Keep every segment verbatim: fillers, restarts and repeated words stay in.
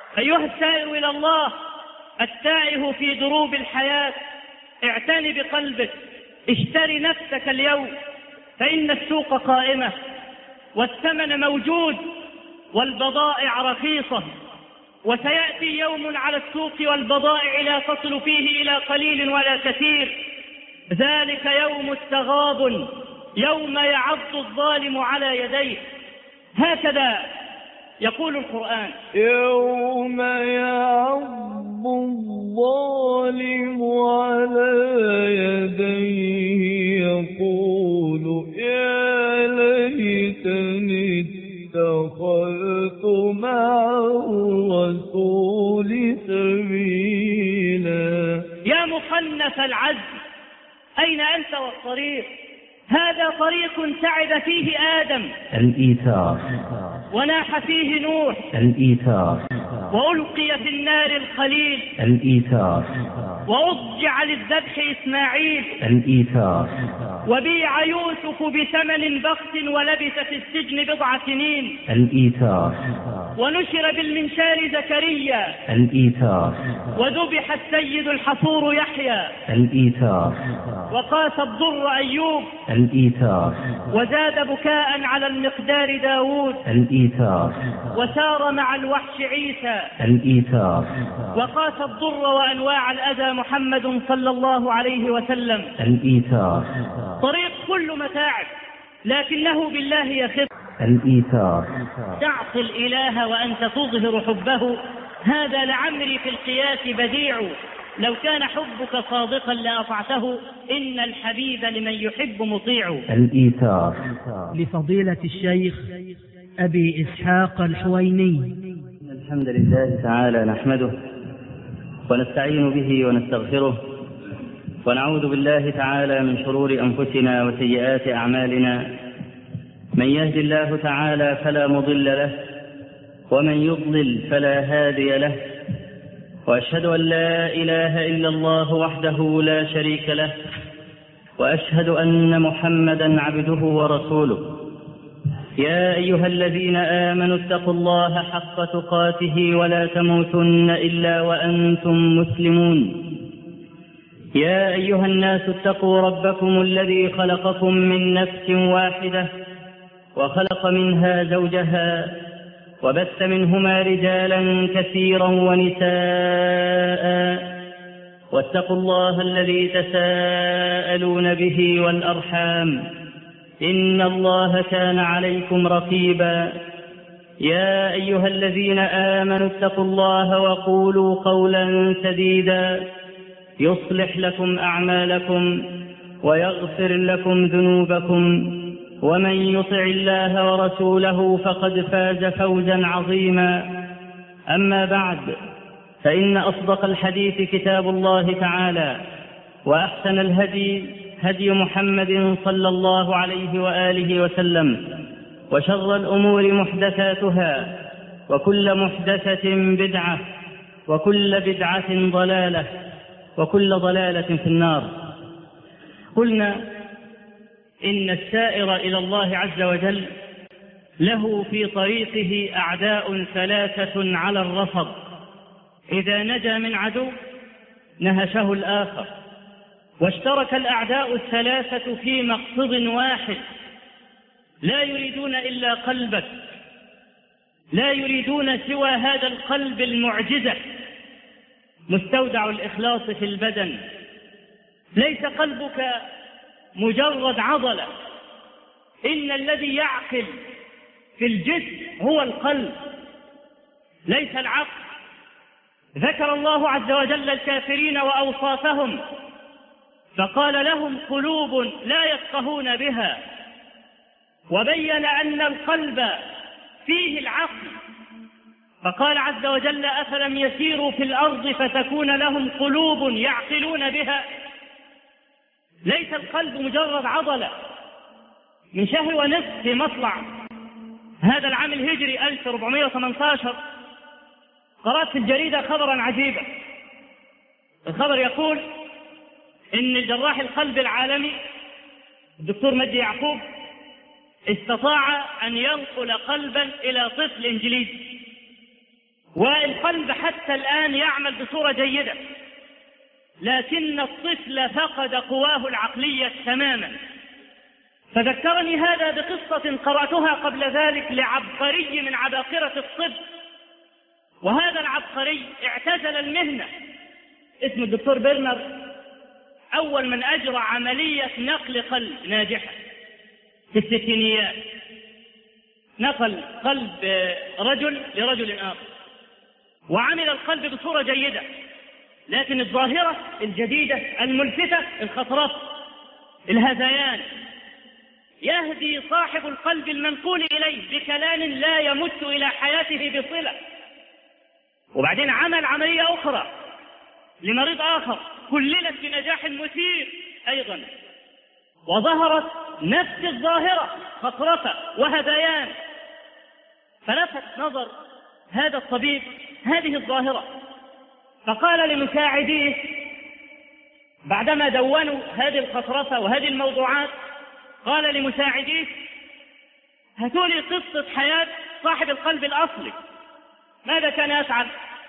أيها السائر إلى الله التائه في دروب الحياة، اعتني بقلبك، اشتري نفسك اليوم، فإن السوق قائمة والثمن موجود والبضائع رخيصة، وسيأتي يوم على السوق والبضائع لا تصل فيه إلى قليل ولا كثير، ذلك يوم التغابن، يوم يعض الظالم على يديه. هكذا يقول القرآن: يوم يعض الظالم على يديه يقول يا ليتني اتخذت مع الرسول سبيلا. يا مخنث العزم، أين أنت والطريق؟ هذا طريق تعب فيه آدم الإيثار، وناح فيه نوح الإيثار، وألقي في النار الخليل الإيثار، وأضجع للذبح إسماعيل الإيثار، وبيع يوسف بثمن بخس ولبث في السجن بضع سنين الإيثار، ونشر بالمنشار زكريا الإيثار، وذبح السيد الحصور يحيى الإيثار، وقاس الضر أيوب الإيثار، وزاد بكاء على المقدار داود الإيثار، وسار مع الوحش عيسى الإيثار، وقاس الضر وأنواع الأذى محمد صلى الله عليه وسلم. الإيثار، طريق كل متاعب لكنه بالله يخف. الإيثار، تعصي الإله وأنت تظهر حبه، هذا لعمري في القياس بديع، لو كان حبك صادقا لأطعته، إن الحبيب لمن يحب مطيع. الإيثار. لفضيلة الشيخ أبي إسحاق الحويني. الحمد لله تعالى نحمده ونستعين به ونستغفره، ونعوذ بالله تعالى من شرور أنفسنا وسيئات أعمالنا، من يهد الله تعالى فلا مضل له، ومن يضلل فلا هادي له، وأشهد أن لا إله إلا الله وحده لا شريك له، وأشهد أن محمدا عبده ورسوله. يا أيها الذين آمنوا اتقوا الله حق تقاته ولا تموتن إلا وأنتم مسلمون. يا أيها الناس اتقوا ربكم الذي خلقكم من نفس واحدة وخلق منها زوجها وبث منهما رجالا كثيرا ونساء، واتقوا الله الذي تساءلون به والأرحام، إن الله كان عليكم رقيبا. يا أيها الذين آمنوا اتقوا الله وقولوا قولا سديدا يصلح لكم أعمالكم ويغفر لكم ذنوبكم، ومن يطع الله ورسوله فقد فاز فوزا عظيما. أما بعد، فإن أصدق الحديث كتاب الله تعالى، وأحسن الهدي هدي محمد صلى الله عليه وآله وسلم، وشر الأمور محدثاتها، وكل محدثة بدعة، وكل بدعة ضلالة، وكل ضلالة في النار. قلنا إن السائر إلى الله عز وجل له في طريقه أعداء ثلاثة على الرصد، إذا نجا من عدو نهشه الآخر، واشترك الأعداء الثلاثة في مقصد واحد، لا يريدون إلا قلبك، لا يريدون سوى هذا القلب المعجزة مستودع الإخلاص في البدن. ليس قلبك مجرد عضلة، إن الذي يعقل في الجسم هو القلب ليس العقل. ذكر الله عز وجل الكافرين وأوصافهم فقال لهم قلوب لا يفقهون بها، وبين أن القلب فيه العقل فقال عز وجل أفلم يسيروا في الأرض فتكون لهم قلوب يعقلون بها. ليس القلب مجرد عضلة. من شهر ونصف في مطلع هذا العام الهجري ألف وأربعمائة وثمانية عشر قرأت في الجريدة خبرا عجيبا. الخبر يقول إن الجراح القلب العالمي الدكتور مجدي يعقوب استطاع أن ينقل قلبا إلى طفل إنجليزي، والقلب حتى الآن يعمل بصورة جيدة، لكن الطفل فقد قواه العقلية تماما. فذكرني هذا بقصة قرأتها قبل ذلك لعبقري من عباقرة الطب، وهذا العبقري اعتزل المهنة، اسمه الدكتور بيرنر، أول من أجرى عملية نقل قلب ناجحة في الستينيات، نقل قلب رجل لرجل آخر، وعمل القلب بصورة جيدة، لكن الظاهرة الجديدة الملفتة الخطرات الهذيان، يهدي صاحب القلب المنقول إليه بكلام لا يمت إلى حياته بصلة. وبعدين عمل عملية أخرى لمريض آخر كللت بنجاح مثير أيضا، وظهرت نفس الظاهرة خطرة وهذيان، فلفت نظر هذا الطبيب هذه الظاهرة، فقال لمساعديه بعدما دونوا هذه الخطرة وهذه الموضوعات، قال لمساعديه: هاتوا لي قصة حياة صاحب القلب الأصلي، ماذا كان يفعل؟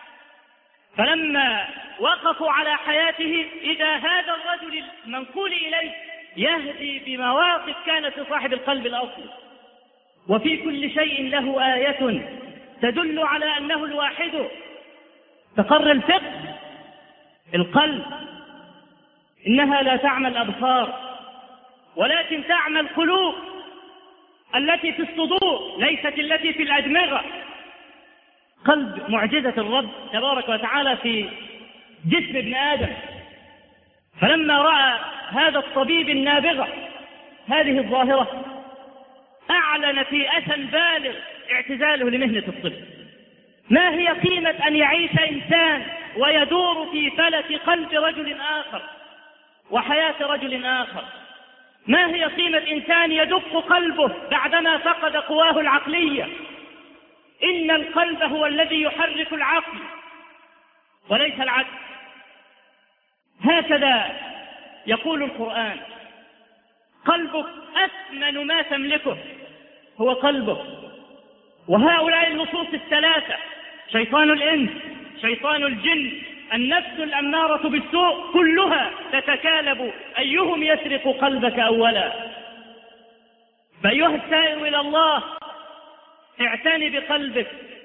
فلما وقفوا على حياته إذا هذا الرجل المنقول إليه يهدي بمواقف كانت لصاحب القلب الأصلي، وفي كل شيء له آية تدل على أنه الواحد. تقر الفقه القلب إنها لا تعمى الأبصار ولكن تعمى القلوب التي في الصدور ليست التي في الأدمغة. قلب معجزة الرب تبارك وتعالى في جسم ابن آدم، فلما رأى هذا الطبيب النابغة هذه الظاهرة أعلن في أسى بالغ اعتزاله لمهنة الطب. ما هي قيمة أن يعيش إنسان ويدور في فلك قلب رجل آخر وحياة رجل آخر؟ ما هي قيمة إنسان يدق قلبه بعدما فقد قواه العقلية؟ إن القلب هو الذي يحرك العقل وليس العكس. هكذا يقول القرآن: قلبك أثمن ما تملكه، هو قلبك. وهؤلاء النصوص الثلاثة، شيطان الإنس، شيطان الجن، النفس الأمارة بالسوء، كلها تتكالب أيهم يسرق قلبك أولا. فأيها السائر إلى الله اعتني بقلبك،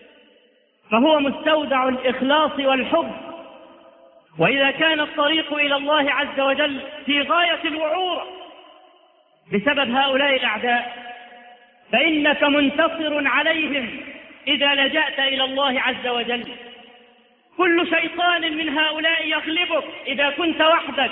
فهو مستودع الإخلاص والحب. وإذا كان الطريق إلى الله عز وجل في غاية الوعورة بسبب هؤلاء الأعداء، فإنك منتصر عليهم إذا لجأت إلى الله عز وجل. كل شيطان من هؤلاء يغلبك إذا كنت وحدك،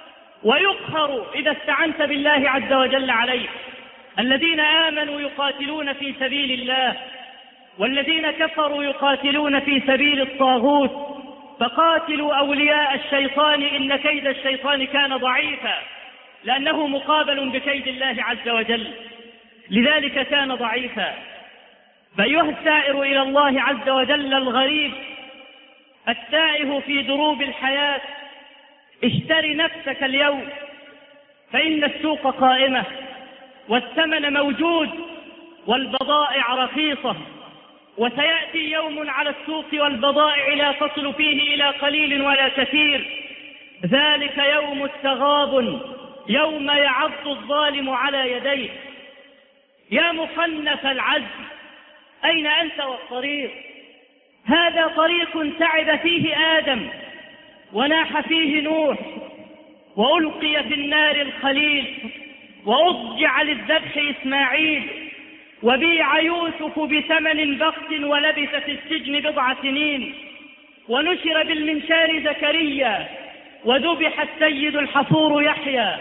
ويقهر إذا استعنت بالله عز وجل عليه. الذين آمنوا يقاتلون في سبيل الله، والذين كفروا يقاتلون في سبيل الطاغوت، فقاتلوا أولياء الشيطان إن كيد الشيطان كان ضعيفا، لأنه مقابل بكيد الله عز وجل، لذلك كان ضعيفا. فأيها السائر إلى الله عز وجل الغريب التائه في دروب الحياة، اشتري نفسك اليوم، فإن السوق قائمة والثمن موجود والبضائع رخيصة، وسيأتي يوم على السوق والبضائع لا تصل فيه إلى قليل ولا كثير، ذلك يوم التغابن، يوم يعض الظالم على يديه. يا مخنث العزم، أين أنت والطريق؟ هذا طريق تعب فيه آدم وناح فيه نوح، وألقي في النار الخليل، وأضجع للذبح إسماعيل، وبيع يوسف بثمن بخس ولبث في السجن بضع سنين، ونشر بالمنشار زكريا، وذبح السيد الحفور يحيى،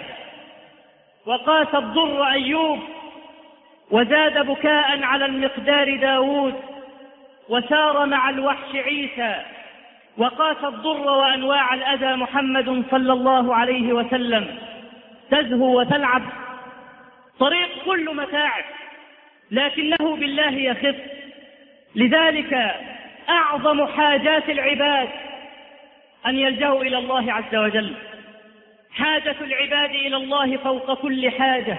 وقاس الضر أيوب، وزاد بكاء على المقدار داود، وسار مع الوحش عيسى، وقاس الضر وأنواع الأذى محمد صلى الله عليه وسلم. تزهو وتلعب، طريق كل متاعب، لكنه بالله يخف. لذلك أعظم حاجات العباد أن يلجأوا إلى الله عز وجل. حاجة العباد إلى الله فوق كل حاجة،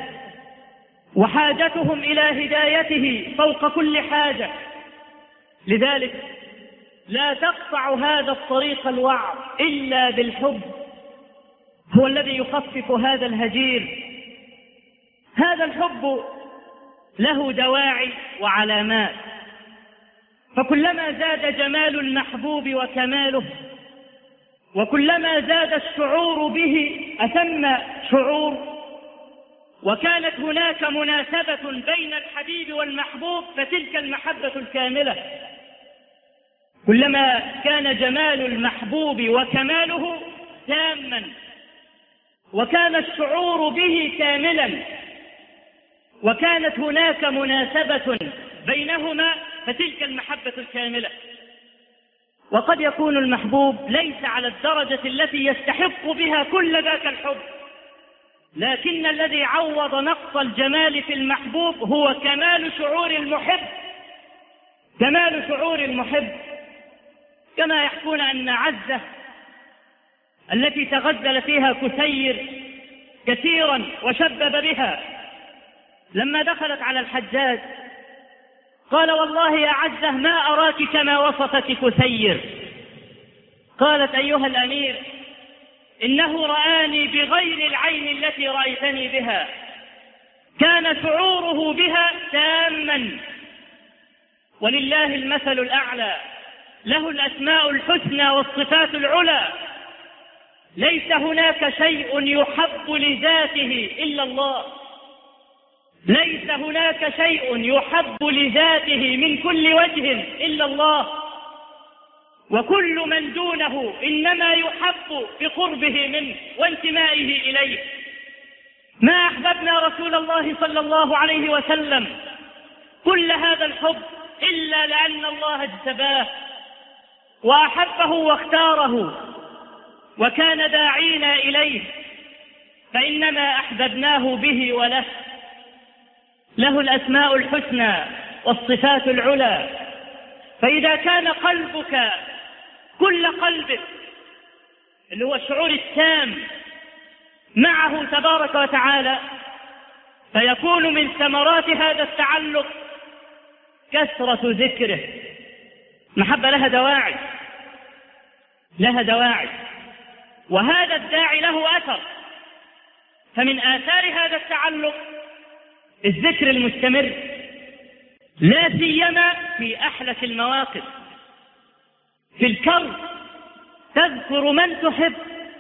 وحاجتهم إلى هدايته فوق كل حاجة. لذلك لا تقطع هذا الطريق الوعر إلا بالحب، هو الذي يخفف هذا الهجير. هذا الحب له دواعي وعلامات، فكلما زاد جمال المحبوب وكماله، وكلما زاد الشعور به أتم شعور، وكانت هناك مناسبة بين الحبيب والمحبوب فتلك المحبة الكاملة. كلما كان جمال المحبوب وكماله تاما، وكان الشعور به كاملا، وكانت هناك مناسبة بينهما فتلك المحبة الكاملة. وقد يكون المحبوب ليس على الدرجة التي يستحق بها كل ذاك الحب، لكن الذي عوض نقص الجمال في المحبوب هو كمال شعور المحب، كمال شعور المحب. كما يحكون أن عزة التي تغزل فيها كسير كثيرا وشبب بها، لما دخلت على الحجاج قال: والله يا عزة ما أراك كما وصفت كسير. قالت: أيها الأمير، إنه رآني بغير العين التي رأيتني بها، كان شعوره بها تاما، ولله المثل الأعلى، له الأسماء الحسنى والصفات العلى، ليس هناك شيء يحب لذاته إلا الله، ليس هناك شيء يحب لذاته من كل وجه إلا الله، وكل من دونه إنما يحب بقربه منه وانتمائه إليه. ما أحببنا رسول الله صلى الله عليه وسلم كل هذا الحب إلا لأن الله اجتباه وأحبه واختاره وكان داعينا إليه، فإنما أحببناه به وله. له الأسماء الحسنى والصفات العلى، فإذا كان قلبك كل قلبك اللي هو الشعور التام معه تبارك وتعالى، فيكون من ثمرات هذا التعلق كثرة ذكره. محبة لها دواعي، لها دواعي، وهذا الداعي له أثر. فمن آثار هذا التعلق الذكر المستمر، لا سيما في أحلك المواقف. في الكرب تذكر من تحب،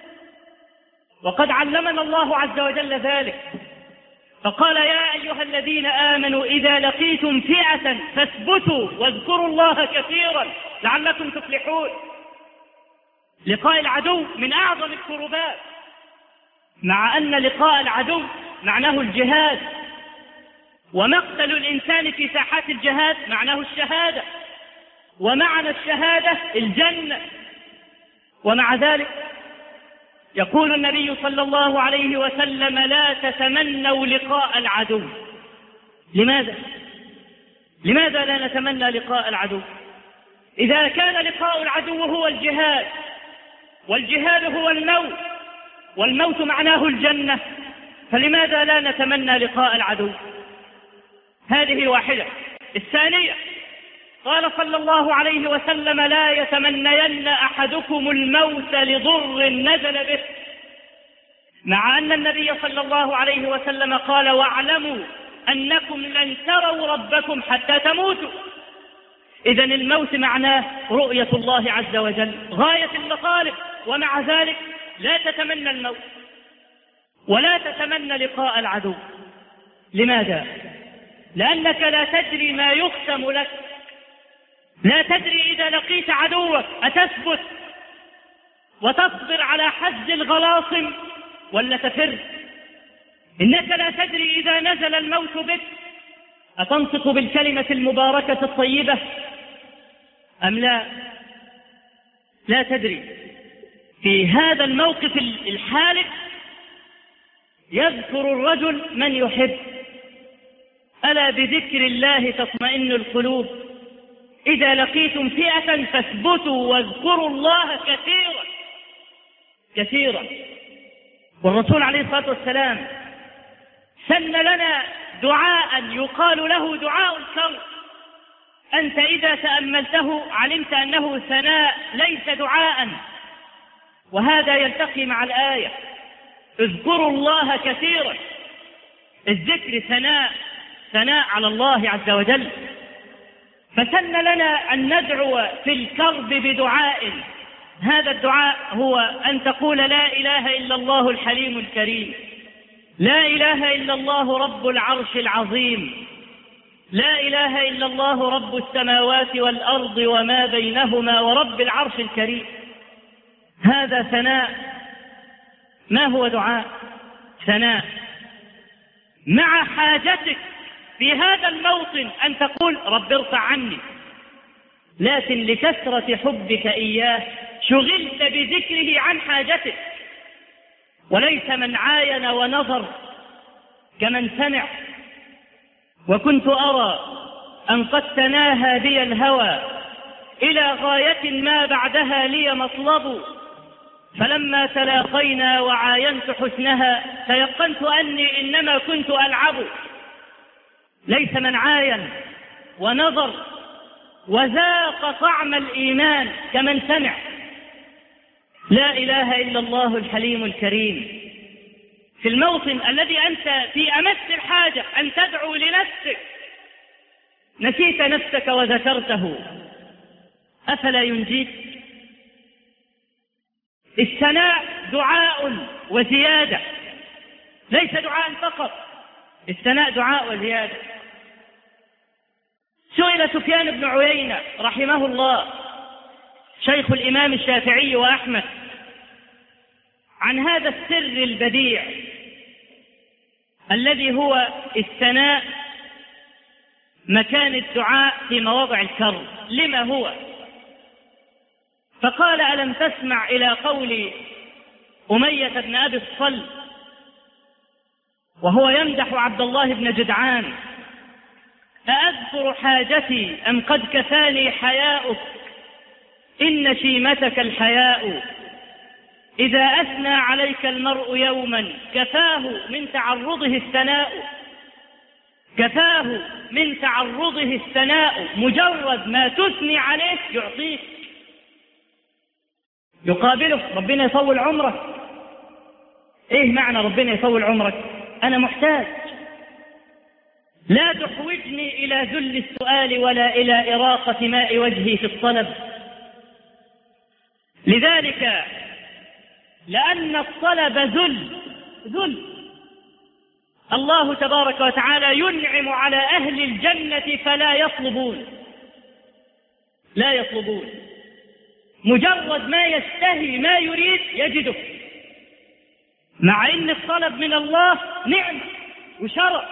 وقد علمنا الله عز وجل ذلك، فقال: يا أيها الذين آمنوا إذا لقيتم فئة فاثبتوا واذكروا الله كثيرا لعلكم تفلحون. لقاء العدو من أعظم الكربات، مع أن لقاء العدو معناه الجهاد، ومقتل الإنسان في ساحات الجهاد معناه الشهادة، ومعنى الشهادة الجنة. ومع ذلك يقول النبي صلى الله عليه وسلم: لا تتمنوا لقاء العدو. لماذا؟ لماذا لا نتمنى لقاء العدو؟ إذا كان لقاء العدو هو الجهاد، والجهاد هو الموت، والموت معناه الجنة، فلماذا لا نتمنى لقاء العدو؟ هذه واحدة. الثانية، قال صلى الله عليه وسلم: لا يتمنين أحدكم الموت لضر نزل به، مع أن النبي صلى الله عليه وسلم قال: واعلموا أنكم لن تروا ربكم حتى تموتوا. إذن الموت معناه رؤية الله عز وجل، غاية المطالب، ومع ذلك لا تتمنى الموت ولا تتمنى لقاء العدو. لماذا؟ لأنك لا تدري ما يختم لك، لا تدري إذا لقيت عدوك أتثبت وتصبر على حز الغلاصم ولا تفر. إنك لا تدري إذا نزل الموت بك أتنطق بالكلمة المباركة الطيبة أم لا؟ لا تدري. في هذا الموقف الحالك يذكر الرجل من يحب: ألا بذكر الله تطمئن القلوب، إذا لقيتم فئة فاثبتوا واذكروا الله كثيرا كثيرا. والرسول عليه الصلاة والسلام سن لنا دعاء يقال له دعاء الكرب: أنت إذا تأملته علمت أنه ثناء ليس دعاء، وهذا يلتقي مع الآية اذكروا الله كثيرا. الذكر ثناء، ثناء على الله عز وجل. فسن لنا أن ندعو في الكرب بدعاء، هذا الدعاء هو أن تقول لا إله إلا الله الحليم الكريم، لا إله إلا الله رب العرش العظيم، لا إله إلا الله رب السماوات والأرض وما بينهما ورب العرش الكريم. هذا ثناء. ما هو دعاء؟ ثناء مع حاجتك في هذا الموطن أن تقول رب ارفع عني، لكن لكثرة حبك إياه شغلت بذكره عن حاجتك، وليس من عاين ونظر كمن سمع. وكنت أرى أن قد تناهى بي الهوى إلى غاية ما بعدها لي مطلب، فلما تلاقينا وعاينت حسنها تيقنت أني إنما كنت ألعب. ليس من عاين ونظر وذاق طعم الإيمان كمن سمع. لا إله إلا الله الحليم الكريم. في الموطن الذي أنت في أمس الحاجة أن تدعو لنفسك نسيت نفسك وذكرته، أفلا ينجيك؟ الثناء دعاء وزيادة، ليس دعاء فقط، الثناء دعاء وزيادة. سئل سفيان بن عيينة رحمه الله شيخ الإمام الشافعي وأحمد عن هذا السر البديع الذي هو الثناء مكان الدعاء في مواضع الكرب، لما هو؟ فقال ألم تسمع إلى قول أمية بن أبي الصلت وهو يمدح عبد الله بن جدعان أأذكر حاجتي أم قد كفاني حياؤك إن شيمتك الحياء إذا أثنى عليك المرء يوما كفاه من تعرضه الثناء، كفاه من تعرضه الثناء، مجرد ما تثني عليه يعطيك يقابله. ربنا يطول عمرك. ايه معنى ربنا يطول عمرك؟ انا محتاج، لا تحوجني الى ذل السؤال ولا الى اراقة ماء وجهي في الطلب. لذلك لان الطلب ذل ذل الله تبارك وتعالى ينعم على اهل الجنة فلا يطلبون، لا يطلبون، مجرد ما يشتهي ما يريد يجده، مع ان الطلب من الله نعمة وشرع،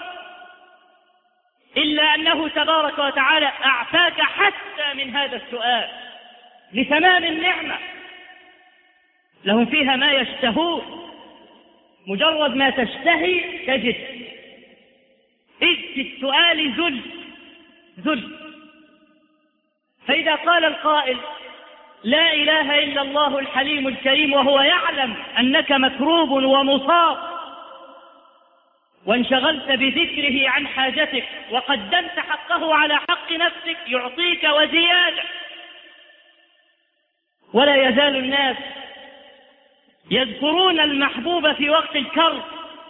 إلا أنه تبارك وتعالى أعطاك حتى من هذا السؤال لتمام النعمة. لهم فيها ما يشتهون، مجرد ما تشتهي تجد. إذ في السؤال ذل ذل. فإذا قال القائل لا إله إلا الله الحليم الكريم وهو يعلم أنك مكروب ومصاب وانشغلت بذكره عن حاجتك وقدمت حقه على حق نفسك يعطيك وزيادة. ولا يزال الناس يذكرون المحبوب في وقت الكرب.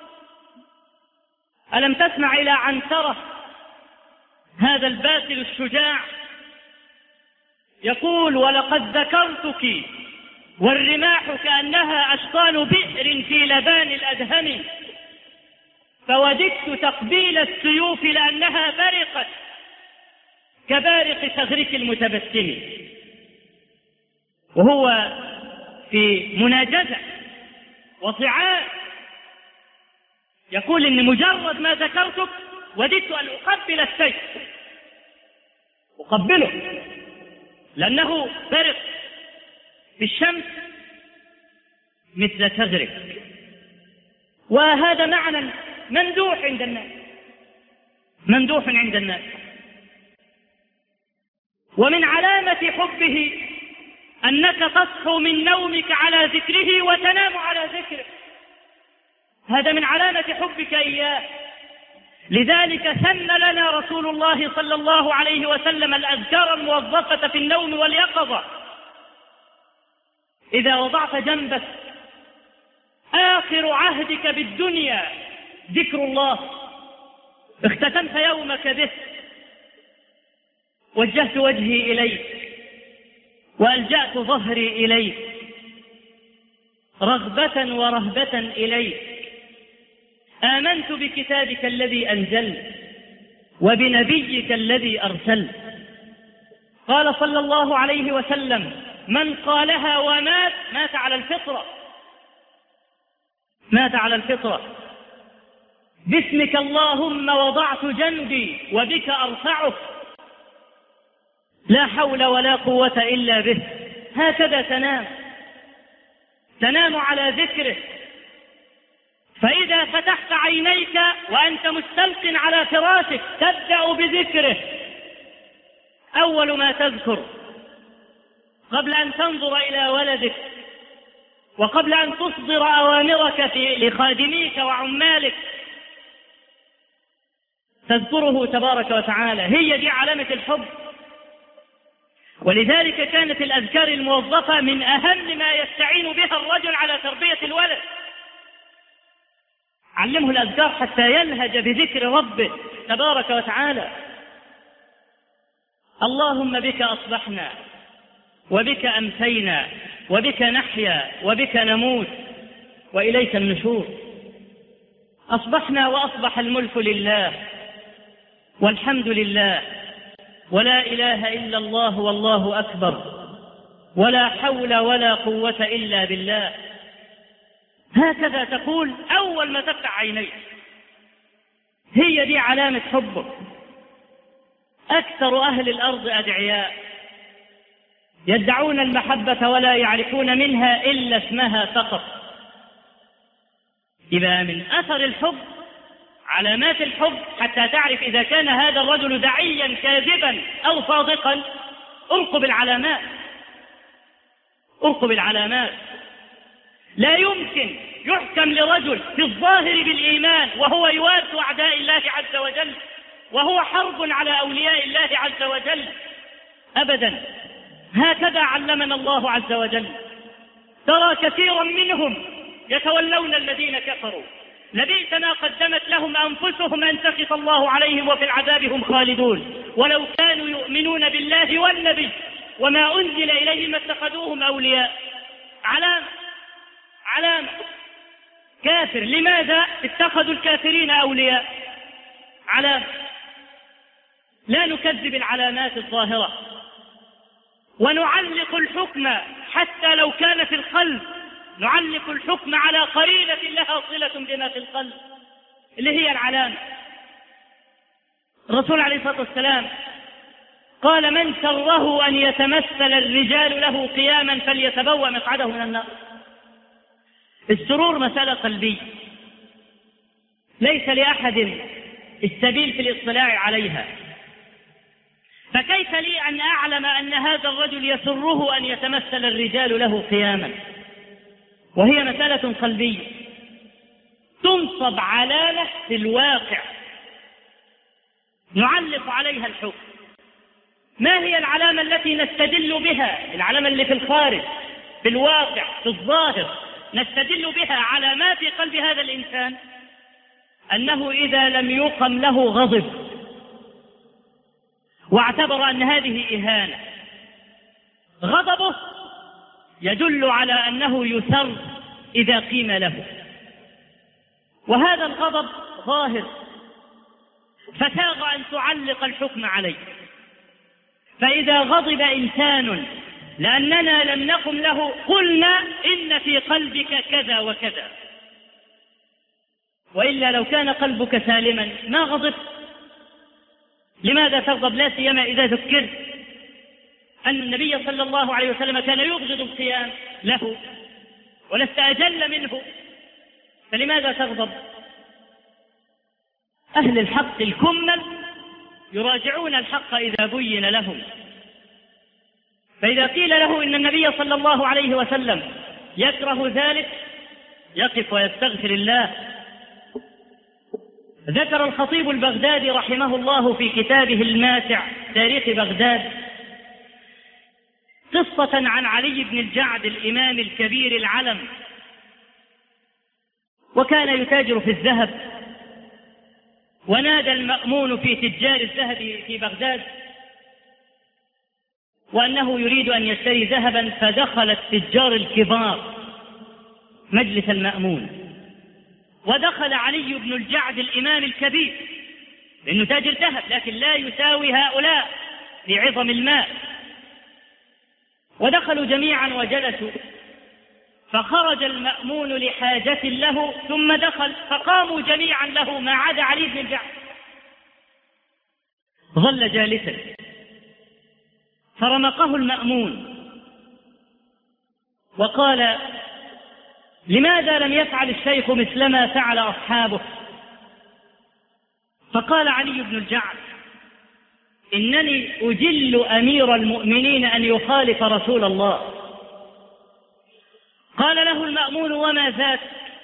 ألم تسمع إلى عنترة هذا الباسل الشجاع يقول ولقد ذكرتك والرماح كأنها أشطان بئر في لبان الأدهم فوددت تقبيل السيوف لأنها برقت كبارق صغرك المتبسم. وهو في مناجزة وصعاب يقول إن مجرد ما ذكرتك وددت أن أقبل السيف، أقبله لأنه برق في الشمس مثل صغرك. وهذا معنى ممدوح عند الناس، ممدوح عند الناس. ومن علامة حبه أنك تصحو من نومك على ذكره وتنام على ذكره، هذا من علامة حبك إياه. لذلك سن لنا رسول الله صلى الله عليه وسلم الأذكار الموظفة في النوم واليقظة. إذا وضعت جنبك آخر عهدك بالدنيا ذكر الله، اختتمت يومك به، وجهت وجهي إليك وألجأت ظهري إليك رغبة ورهبة إليك، آمنت بكتابك الذي أنزلت وبنبيك الذي أرسلت. قال صلى الله عليه وسلم: من قالها ومات مات على الفطرة، مات على الفطرة. باسمك اللهم وضعت جنبي وبك أرفعه، لا حول ولا قوة إلا به. هكذا تنام، تنام على ذكره. فإذا فتحت عينيك وأنت مستلق على فراشك تبدأ بذكره، أول ما تذكر قبل أن تنظر إلى ولدك وقبل أن تصدر أوامرك لخادميك وعمالك تذكره تبارك وتعالى. هي دي علامة الحب. ولذلك كانت الأذكار الموظفة من أهم ما يستعين بها الرجل على تربية الولد. علمه الأذكار حتى يلهج بذكر ربه تبارك وتعالى. اللهم بك أصبحنا وبك أمسينا وبك نحيا وبك نموت وإليك النشور. أصبحنا وأصبح الملك لله والحمد لله ولا إله إلا الله والله أكبر ولا حول ولا قوة إلا بالله. هكذا تقول أول ما تفتح عينيك. هي دي علامة حبك. أكثر أهل الأرض أدعياء يدعون المحبة ولا يعرفون منها إلا اسمها فقط. إذا من أثر الحب علامات الحب حتى تعرف إذا كان هذا الرجل دعيا كاذبا أو صادقا، ارقب العلامات، ارقب العلامات. لا يمكن يحكم لرجل في الظاهر بالإيمان وهو يواد أعداء الله عز وجل وهو حرب على أولياء الله عز وجل أبدا. هكذا علمنا الله عز وجل. ترى كثيرا منهم يتولون الذين كفروا، لبئس ما قدمت لهم أنفسهم أن سخط الله عليهم وفي العذاب هم خالدون، ولو كانوا يؤمنون بالله والنبي وما أنزل إليهم اتخذوهم أولياء. علامة علامة كافر. لماذا اتخذوا الكافرين أولياء؟ علامة. لا نكذب العلامات الظاهرة ونعلق الحكم حتى لو كان في القلب، نعلق الحكم على قرينة لها صلة بما في القلب اللي هي العلامة. الرسول عليه الصلاة والسلام قال: من سره أن يتمثل الرجال له قياما فليتبوأ مقعده من النار. السرور مسألة قلبية ليس لأحد السبيل في الاطلاع عليها. فكيف لي أن أعلم أن هذا الرجل يسره أن يتمثل الرجال له قياما وهي مسألة قلبية تنصب علامة في الواقع نعلق عليها الحكم. ما هي العلامة التي نستدل بها؟ العلامة اللي في الخارج في الواقع في الظاهر نستدل بها على ما في قلب هذا الإنسان، أنه إذا لم يقم له غضب واعتبر أن هذه إهانة، غضبه يدل على أنه يسر إذا قيم له، وهذا الغضب ظاهر فساغ أن تعلق الحكم عليه. فإذا غضب إنسان لأننا لم نقم له قلنا إن في قلبك كذا وكذا، وإلا لو كان قلبك سالما ما غضبت. لماذا تغضب؟ لا سيما إذا ذكرت أن النبي صلى الله عليه وسلم كان يبغض القيام له ولست أجل منه، فلماذا تغضب؟ أهل الحق الكمل يراجعون الحق إذا بين لهم. فإذا قيل له إن النبي صلى الله عليه وسلم يكره ذلك يقف ويستغفر الله. ذكر الخطيب البغدادي رحمه الله في كتابه الماتع تاريخ بغداد قصة عن علي بن الجعد الإمام الكبير العلم، وكان يتاجر في الذهب، ونادى المأمون في تجار الذهب في بغداد وأنه يريد أن يشتري ذهبا، فدخل التجار الكبار مجلس المأمون، ودخل علي بن الجعد الإمام الكبير لأنه تاجر ذهب لكن لا يساوي هؤلاء لعظم المال، ودخلوا جميعا وجلسوا، فخرج المأمون لحاجة له ثم دخل، فقاموا جميعا له ما عدا علي بن الجعد، ظل جالسا، فرمقه المأمون وقال: لماذا لم يفعل الشيخ مثلما فعل أصحابه؟ فقال علي بن الجعد: إنني أجل أمير المؤمنين أن يخالف رسول الله. قال له المأمون: وما ذاك؟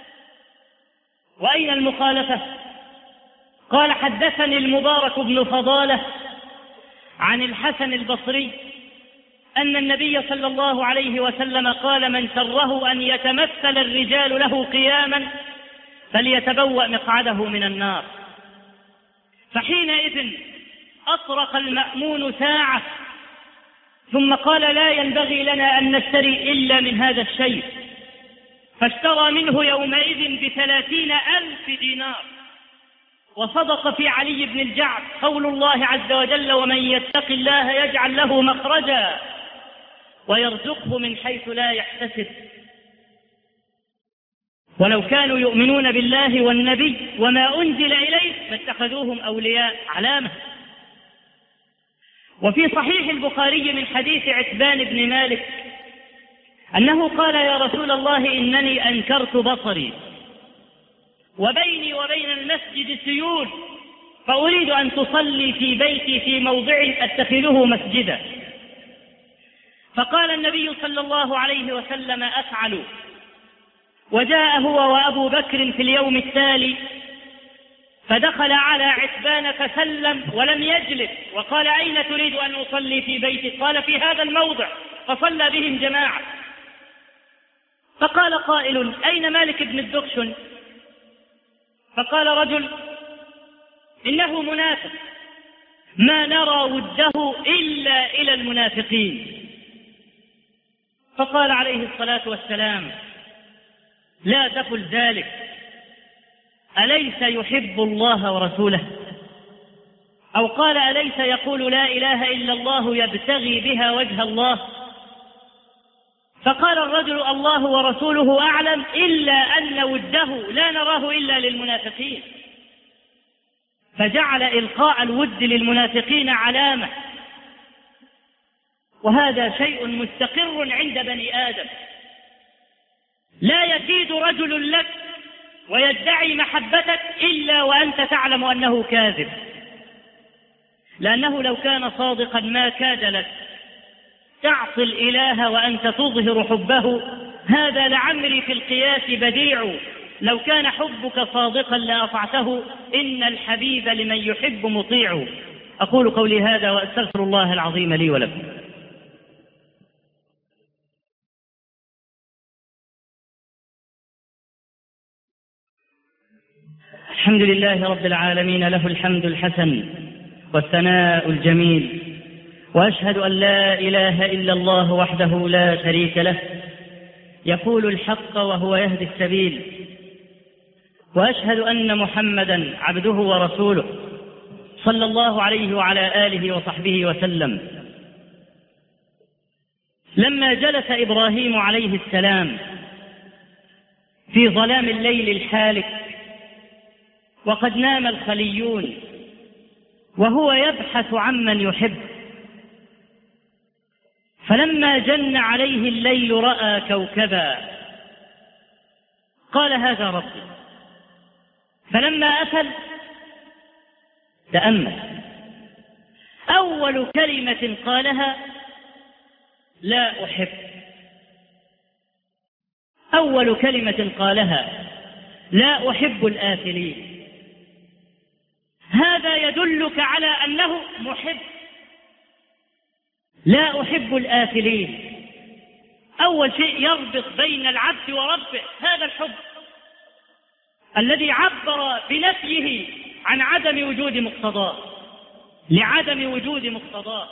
وأين المخالفة؟ قال: حدثني المبارك بن فضالة عن الحسن البصري أن النبي صلى الله عليه وسلم قال: من سره أن يتمثل الرجال له قياما فليتبوأ مقعده من النار. فحينئذ أطرق المأمون ساعة ثم قال: لا ينبغي لنا أن نشتري إلا من هذا الشيء، فاشترى منه يومئذ بثلاثين ألف دينار. وصدق في علي بن الجعد قول الله عز وجل: ومن يتق الله يجعل له مخرجا ويرزقه من حيث لا يحتسب. ولو كانوا يؤمنون بالله والنبي وما أنزل إليه فاتخذوهم أولياء، علامة. وفي صحيح البخاري من حديث عتبان بن مالك أنه قال: يا رسول الله إنني أنكرت بصري وبيني وبين المسجد سيول، فأريد أن تصلي في بيتي في موضع أتخذه مسجدا. فقال النبي صلى الله عليه وسلم: أفعل. وجاء هو وأبو بكر في اليوم التالي فدخل على عتبان فسلم ولم يجلس، وقال: أين تريد أن أصلي في بيتك؟ قال: في هذا الموضع، فصلى بهم جماعة. فقال قائل: أين مالك بن الدخشن؟ فقال رجل: إنه منافق، ما نرى وده إلا إلى المنافقين. فقال عليه الصلاة والسلام: لا تقل ذلك، أليس يحب الله ورسوله؟ أو قال: أليس يقول لا إله إلا الله يبتغي بها وجه الله؟ فقال الرجل: الله ورسوله أعلم، إلا أن وده لا نراه إلا للمنافقين. فجعل إلقاء الود للمنافقين علامة، وهذا شيء مستقر عند بني آدم. لا يكيد رجل لك ويدعي محبتك إلا وأنت تعلم أنه كاذب، لأنه لو كان صادقا ما كاد لك تعصي الإله وأنت تظهر حبه. هذا لعمري في القياس بديع، لو كان حبك صادقا لأطعته، إن الحبيب لمن يحب مطيع. أقول قولي هذا وأستغفر الله العظيم لي ولكم. الحمد لله رب العالمين، له الحمد الحسن والثناء الجميل، وأشهد أن لا إله إلا الله وحده لا شريك له، يقول الحق وهو يهدي السبيل، وأشهد أن محمدا عبده ورسوله صلى الله عليه وعلى آله وصحبه وسلم. لما جلس إبراهيم عليه السلام في ظلام الليل الحالك وقد نام الخليون وهو يبحث عمن يحب، فلما جن عليه الليل رأى كوكبا قال: هذا ربي. فلما أفل تأمل، أول كلمة قالها: لا أحب. أول كلمة قالها: لا أحب الآثلين. هذا يدلك على أنه محب. لا أحب الآثلين. أول شيء يربط بين العبد وربه هذا الحب الذي عبر بنفيه عن عدم وجود مقتضاه، لعدم وجود مقتضاه.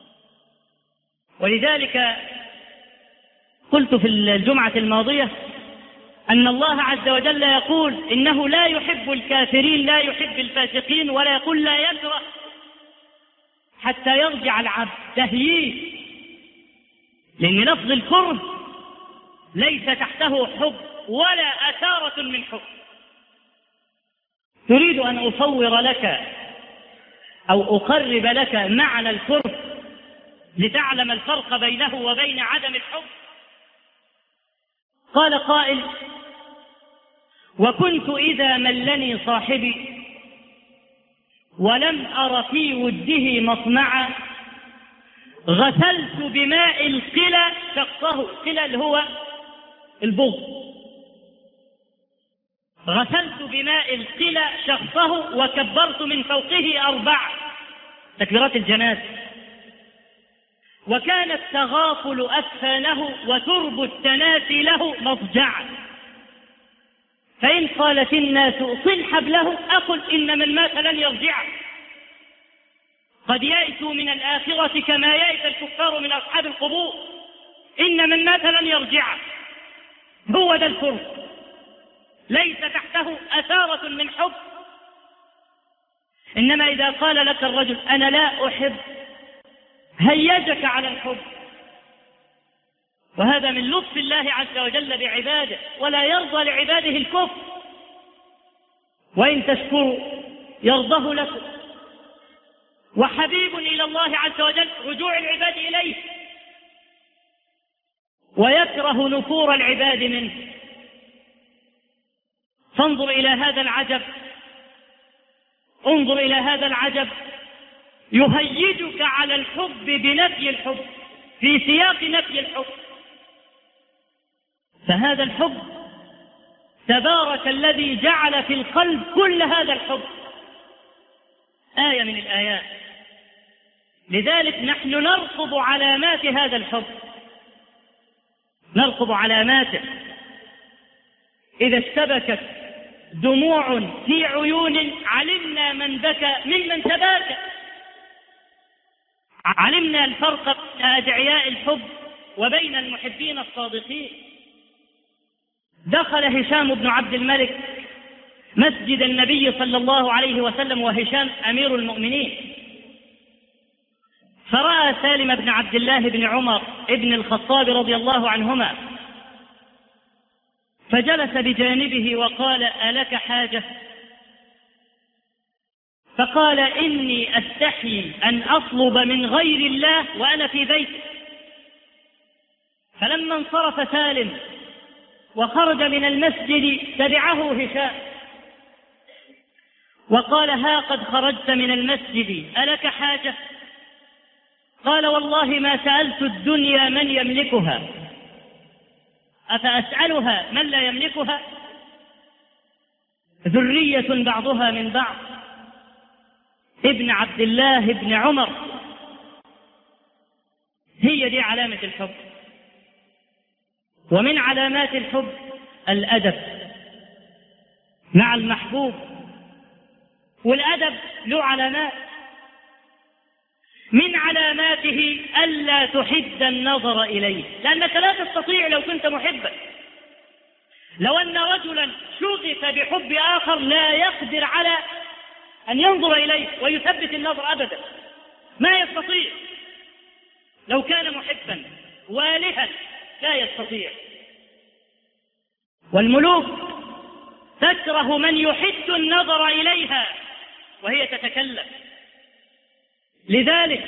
ولذلك قلت في الجمعة الماضية أن الله عز وجل يقول إنه لا يحب الكافرين، لا يحب الفاسقين، ولا يقول لا يكره حتى يرجع العبد تهيئ، لأن لفظ الكره ليس تحته حب ولا أثارة من حب. تريد أن أصور لك أو أقرب لك معنى الكره لتعلم الفرق بينه وبين عدم الحب. قال قائل: وكنت إذا ملني صاحبي ولم أر في وده مطمعا غسلت بماء القلى شقه. القلى اللي هو البغض. غسلت بماء القلى شقه وكبرت من فوقه أربع تكبيرات الجنازة، وكان التغافل أسفانه وترب التناسي له مضجعا، فإن قالت الناس صل حبله أقل إن من مات لن يرجع، قد يئسوا من الآخرة كما يئس الكفار من أصحاب القبور، إن من مات لن يرجع. هو ده الكره، ليس تحته أثارة من حب. إنما إذا قال لك الرجل أنا لا أحب هيجك على الحب، وهذا من لطف الله عز وجل بعباده، ولا يرضى لعباده الكفر، وإن تشكروا يرضه لكم. وحبيب إلى الله عز وجل رجوع العباد إليه، ويكره نفور العباد منه. فانظر إلى هذا العجب، انظر إلى هذا العجب، يهيجك على الحب بنفي الحب، في سياق نفي الحب. فهذا الحب تبارك الذي جعل في القلب كل هذا الحب، آية من الآيات. لذلك نحن نرقب علامات هذا الحب، نرقب علاماته. إذا اشتبكت دموع في عيون علمنا من بكى ممن تباكى، علمنا الفرق بين أدعياء الحب وبين المحبين الصادقين. دخل هشام بن عبد الملك مسجد النبي صلى الله عليه وسلم، وهشام أمير المؤمنين، فرأى سالم بن عبد الله بن عمر ابن الخطاب رضي الله عنهما، فجلس بجانبه وقال: ألك حاجة؟ فقال: إني أستحي أن أطلب من غير الله وأنا في بيتي. فلما انصرف سالم وخرج من المسجد تبعه هشام وقال: ها قد خرجت من المسجد، ألك حاجة؟ قال: والله ما سألت الدنيا من يملكها، أفأسألها من لا يملكها؟ ذرية بعضها من بعض. ابن عبد الله بن عمر، هي دي علامة الحب. ومن علامات الحب الأدب مع المحبوب، والأدب له علامات، من علاماته ألا تحد النظر إليه، لأنك لا تستطيع لو كنت محبا. لو أن رجلا شغف بحب آخر لا يقدر على أن ينظر إليه ويثبت النظر أبدا، ما يستطيع. لو كان محبا والها لا يستطيع. والملوك تكره من يحد النظر إليها وهي تتكلم. لذلك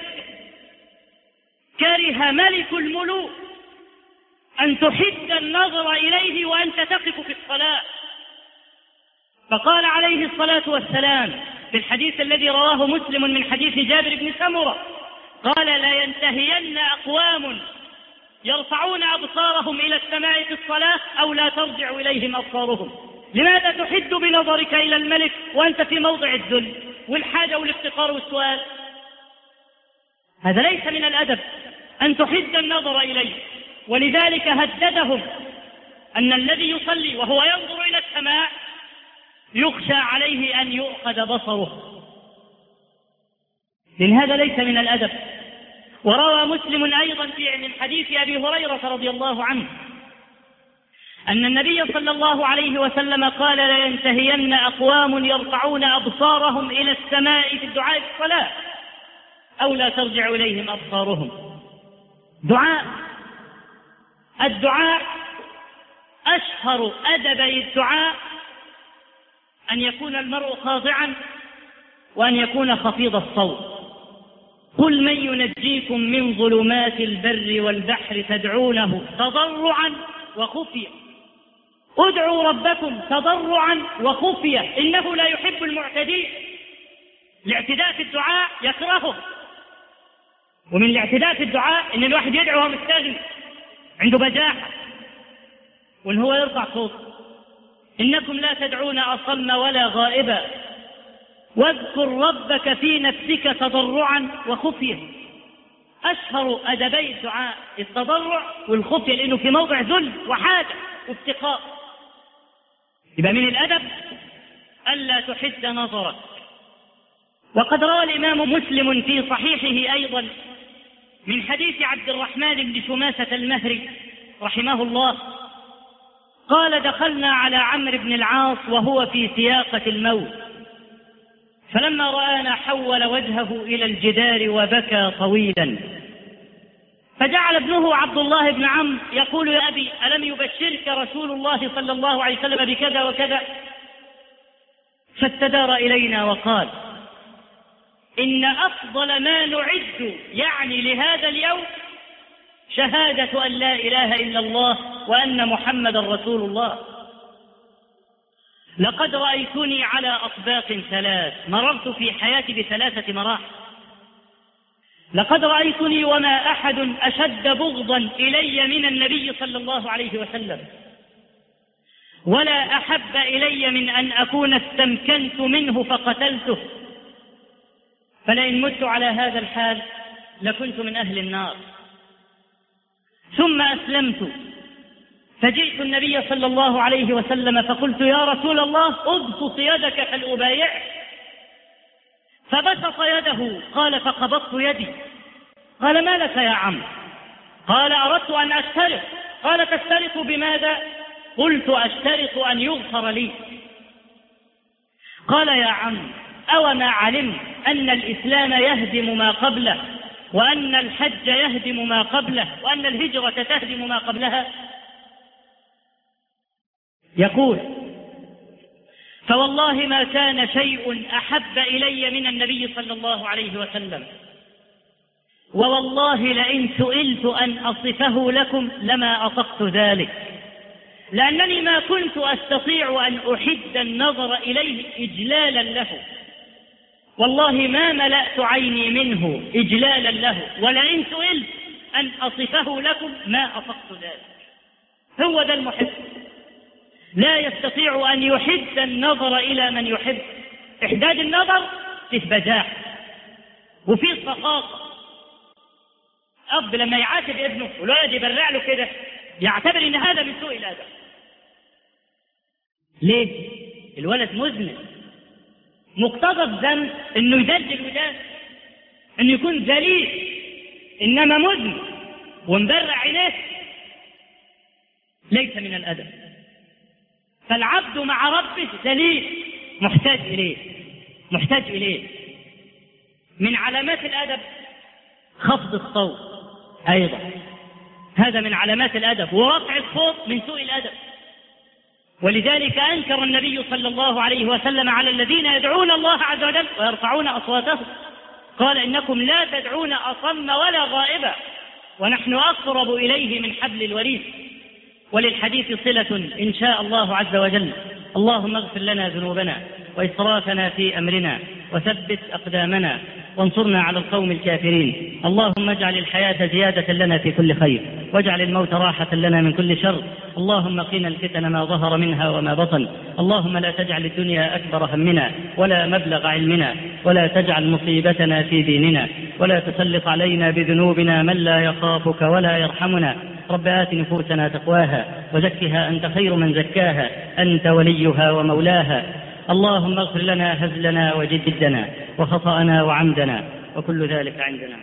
كره ملك الملوك أن تحد النظر إليه وأنت تقف في الصلاة، فقال عليه الصلاة والسلام في الحديث الذي رواه مسلم من حديث جابر بن سمرة قال: لا ينتهين أقوام يرفعون أبصارهم إلى السماء في الصلاة أو لا ترجع إليهم أبصارهم. لماذا تحد بنظرك إلى الملك وأنت في موضع الذل؟ والحاجة والافتقار والسؤال. هذا ليس من الأدب أن تحد النظر إليه. ولذلك هددهم أن الذي يصلي وهو ينظر إلى السماء يخشى عليه أن يؤخذ بصره، لأن هذا ليس من الأدب. وروى مسلم أيضا من حديث أبي هريرة رضي الله عنه أن النبي صلى الله عليه وسلم قال: لينتهين أقوام يرفعون أبصارهم إلى السماء في الدعاء في الصلاة أو لا ترجع إليهم أبصارهم. دعاء الدعاء أشهر أدبي الدعاء أن يكون المرء خاضعا وأن يكون خفيض الصوت. قل من ينجيكم من ظلمات البر والبحر تدعونه تضرعا وخفيا. ادعوا ربكم تضرعا وخفيا إنه لا يحب المعتدين. الاعتداء في الدعاء يكرهه. ومن الاعتداء في الدعاء إن الواحد يدعو وهو مستغني عنده بجاحة وإن هو يرفع صوته. إنكم لا تدعون أصم ولا غائبا واذكر ربك في نفسك تضرعا وخفيا. أشهر أدبي الدعاء التضرع والخفية، لأنه في موضع ذل وحاجة وافتقار. يبقى من الأدب ألا تحد نظرك. وقد روى الإمام مسلم في صحيحه أيضا من حديث عبد الرحمن بن شماسة المهري رحمه الله قال: دخلنا على عمرو بن العاص وهو في سياقة الموت، فلما رآنا حول وجهه إلى الجدار وبكى طويلا، فجعل ابنه عبد الله بن عمرو يقول: يا أبي ألم يبشرك رسول الله صلى الله عليه وسلم بكذا وكذا؟ فاستدار إلينا وقال: إن أفضل ما نعد يعني لهذا اليوم شهادة أن لا إله إلا الله وأن محمد رسول الله. لقد رأيتني على أطباق ثلاث، مررت في حياتي بثلاثة مراحل. لقد رأيتني وما أحد أشد بغضا إلي من النبي صلى الله عليه وسلم، ولا أحب إلي من أن أكون استمكنت منه فقتلته، فلئن مت على هذا الحال لكنت من أهل النار. ثم أسلمت فجئت النبي صلى الله عليه وسلم فقلت: يا رسول الله ابسط يدك فلأبايعك. فبسط يده. قال: فقبضت يدي. قال: ما لك يا عم؟ قال: أردت أن أشترط. قال: تشترط بماذا؟ قلت: أشترط أن يغفر لي. قال: يا عم أوما علمت أن الإسلام يهدم ما قبله، وأن الحج يهدم ما قبله، وأن الهجرة تهدم ما قبلها؟ يقول: فوالله ما كان شيء أحب إلي من النبي صلى الله عليه وسلم، ووالله لئن سئلت أن أصفه لكم لما أطقت ذلك، لأنني ما كنت أستطيع أن أحد النظر إليه إجلالا له، والله ما ملأت عيني منه إجلالا له، ولئن سئلت أن أصفه لكم ما أطقت ذلك. هو ذا المحب، لا يستطيع أن يحد النظر إلى من يحب. إحداد النظر فيه بجاح وفيه صفاقة. أب لما يعاتب ابنه والولد يبرع له كده يعتبر إن هذا من سوء الأدب. ليه؟ الولد مذنب، مقتضى الذنب إنه يدلل ودان، إنه يكون ذليل، إنما مذنب ومبرع عينيه ليس من الأدب. فالعبد مع ربه ذليل محتاج إليه محتاج إليه. من علامات الأدب خفض الصوت أيضا، هذا من علامات الأدب، ورفع الصوت من سوء الأدب. ولذلك أنكر النبي صلى الله عليه وسلم على الذين يدعون الله عز وجل ويرفعون أصواتهم، قال: إنكم لا تدعون أصم ولا غائبا ونحن أقرب إليه من حبل الوريد. وللحديث صلة إن شاء الله عز وجل. اللهم اغفر لنا ذنوبنا وإسرافنا في أمرنا وثبت أقدامنا وانصرنا على القوم الكافرين. اللهم اجعل الحياة زيادة لنا في كل خير، واجعل الموت راحة لنا من كل شر، اللهم قنا الفتن ما ظهر منها وما بطن. اللهم لا تجعل الدنيا أكبر همنا ولا مبلغ علمنا، ولا تجعل مصيبتنا في ديننا، ولا تسلط علينا بذنوبنا من لا يخافك ولا يرحمنا. رب آت نفوسنا تقواها وزكها أنت خير من زكاها، أنت وليها ومولاها. اللهم اغفر لنا هزلنا وجدنا وخطأنا وعمدنا وكل ذلك عندنا.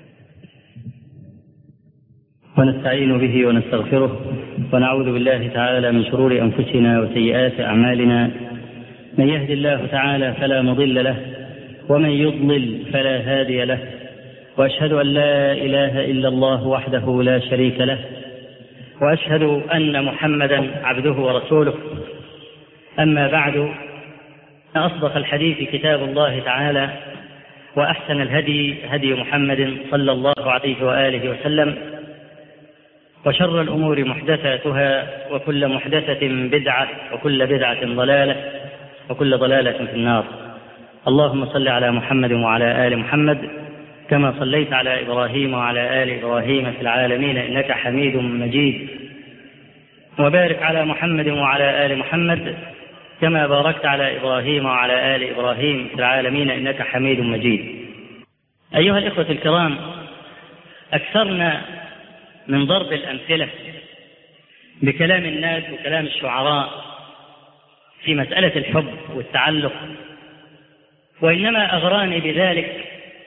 ونستعين به ونستغفره ونعوذ بالله تعالى من شرور أنفسنا وسيئات أعمالنا. من يهد الله تعالى فلا مضل له، ومن يضلل فلا هادي له، وأشهد أن لا إله إلا الله وحده لا شريك له، وأشهد أن محمدا عبده ورسوله. أما بعد، أصدق الحديث كتاب الله تعالى، وأحسن الهدي هدي محمد صلى الله عليه وآله وسلم، وشر الأمور محدثاتها، وكل محدثة بدعة، وكل بدعة ضلالة، وكل ضلالة في النار. اللهم صل على محمد وعلى آل محمد كما صليت على إبراهيم وعلى آل إبراهيم في العالمين إنك حميد مجيد، وبارك على محمد وعلى آل محمد كما باركت على إبراهيم وعلى آل إبراهيم في العالمين إنك حميد مجيد. أيها الإخوة الكرام، أكثرنا من ضرب الأمثلة بكلام الناس وكلام الشعراء في مسألة الحب والتعلق، وإنما أغراني بذلك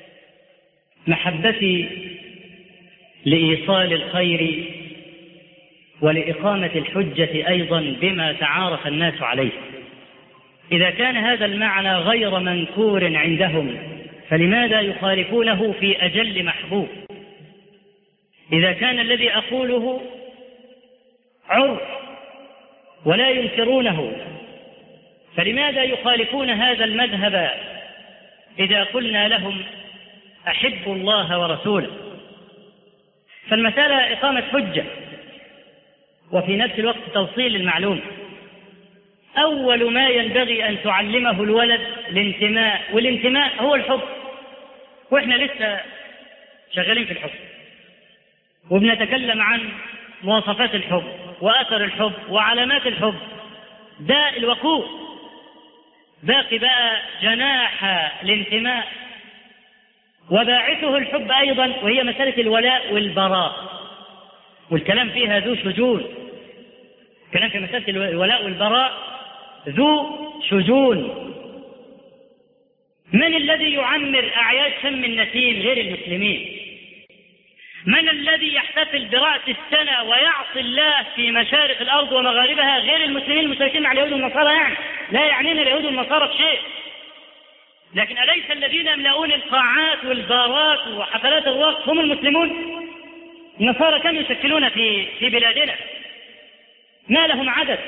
محبتي لإيصال الخير ولإقامة الحجة أيضا بما تعارف الناس عليه. إذا كان هذا المعنى غير منكور عندهم، فلماذا يخالفونه في أجل محبوب؟ إذا كان الذي أقوله عرف ولا ينكرونه، فلماذا يخالفون هذا المذهب إذا قلنا لهم أحبوا الله ورسوله؟ فالمسألة إقامة حجة وفي نفس الوقت توصيل المعلومة. أول ما ينبغي أن تعلمه الولد الانتماء، والانتماء هو الحب، وإحنا لسه شغالين في الحب وبنتكلم عن مواصفات الحب وأثر الحب وعلامات الحب، ده الوقوع. باقي بقى جناح الانتماء وباعثه الحب أيضا، وهي مسألة الولاء والبراء، والكلام فيها ذو شجون. الكلام في مسألة الولاء والبراء ذو شجون. من الذي يعمر أعياد شم النسيم غير المسلمين؟ من الذي يحتفل برأس السنة ويعصي الله في مشارق الأرض ومغاربها غير المسلمين المشركين مع اليهود والنصارى؟ يعني لا يعنينا اليهود والنصارى بشيء، لكن أليس الذين يملؤون القاعات والبارات وحفلات الرقص هم المسلمون؟ النصارى كم يشكلون في في بلادنا؟ ما لهم عدد.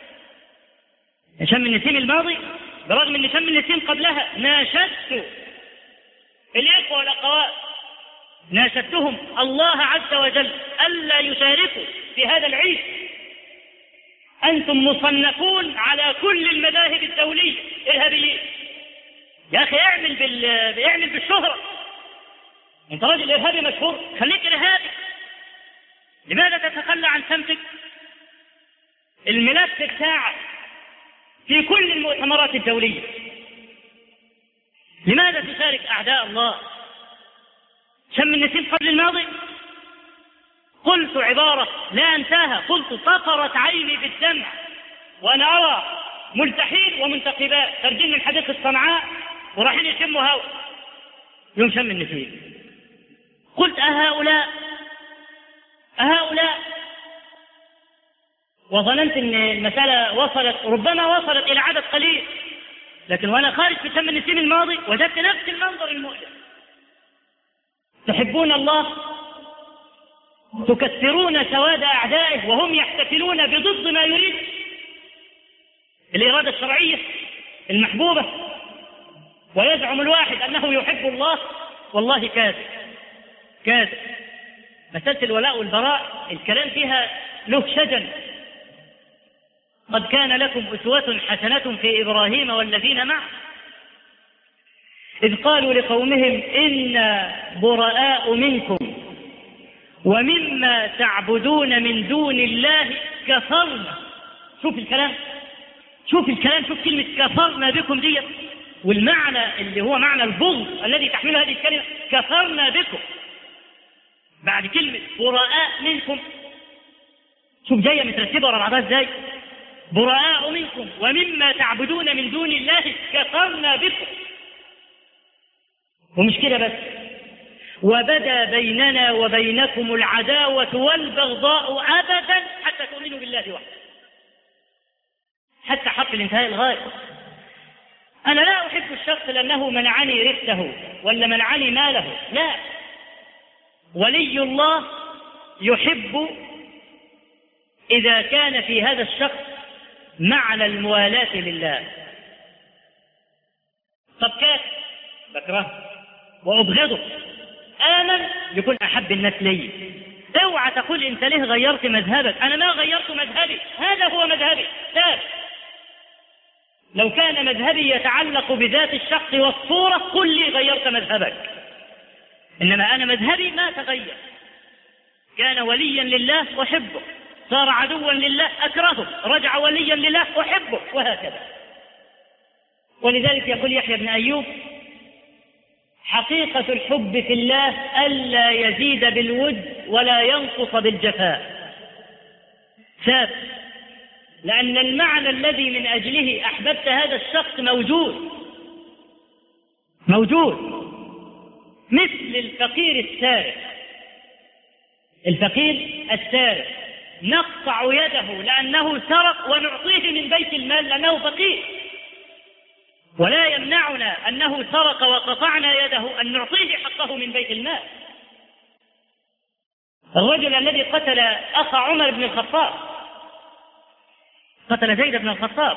شم النسيم الماضي، برغم أن شم النسيم قبلها ناشدت الإخوة والأخوات، ناشدتهم الله عز وجل ألا يشاركوا في هذا العيد. أنتم مصنفون على كل المذاهب الدولية إرهابيين. يا أخي اعمل بال... اعمل بالشهرة. أنت راجل إرهابي مشهور، خليك إرهابي. لماذا تتخلى عن سمتك؟ الملف بتاعك في كل المؤتمرات الدولية. لماذا تشارك أعداء الله؟ شم النسيم قبل الماضي قلت عبارة لا أنساها، قلت طفرت عيني بالدمع وأنا أرى ملتحين ومنتقبات خارجين من حديقة صنعاء ورايحين يشموا هوا يوم شم النسيم. قلت أهؤلاء أهؤلاء وظننت أن المسألة وصلت، ربما وصلت إلى عدد قليل، لكن وأنا خارج في شم النسيم الماضي وجدت نفس المنظر المؤلم. تحبون الله، تكثرون سواد أعدائه وهم يحتفلون بضد ما يريد، الإرادة الشرعية المحبوبة، ويزعم الواحد أنه يحب الله. والله كاذب كاذب. مسألة الولاء والبراء الكلام فيها له شجن. قد كان لكم أسوة حسنة في إبراهيم والذين معه إذ قالوا لقومهم إنا براء منكم ومما تعبدون من دون الله كفرنا. شوف الكلام، شوف الكلام، شوف كلمة كفرنا بكم دي، والمعنى اللي هو معنى البغض الذي تحمله هذه الكلمة، كفرنا بكم. بعد كلمة براء منكم، شوف جاية مترتبة ورا بعضها ازاي، براء منكم ومما تعبدون من دون الله كفرنا بكم. ومش كده بس، وبدا بيننا وبينكم العداوة والبغضاء أبدا حتى تؤمنوا بالله وحده. حتى حرف الانتهاء الغاية. أنا لا أحب الشخص لأنه منعني رفته ولا منعني ماله، لا. ولي الله يحب إذا كان في هذا الشخص معنى الموالاة لله. طب كيف؟ بكره وأبغضه. آمن يكون أحب الناس لي. اوعى تقول أنت ليه غيرت مذهبك، أنا ما غيرت مذهبي، هذا هو مذهبي. لا، لو كان مذهبي يتعلق بذات الشخص والصورة قل لي غيرت مذهبك، إنما أنا مذهبي ما تغير. كان وليا لله أحبه، صار عدوا لله أكرهه، رجع وليا لله أحبه، وهكذا. ولذلك يقول يحيى بن أيوب: حقيقة الحب في الله ألا يزيد بالود ولا ينقص بالجفاء. ثابت، لأن المعنى الذي من أجله أحببت هذا الشخص موجود موجود مثل الفقير السارق. الفقير السارق نقطع يده لأنه سرق ونعطيه من بيت المال لأنه فقير، ولا يمنعنا أنه سرق وقطعنا يده أن نعطيه حقه من بيت المال. الرجل الذي قتل أخ عمر بن الخطاب، قتل زيد بن الخطاب،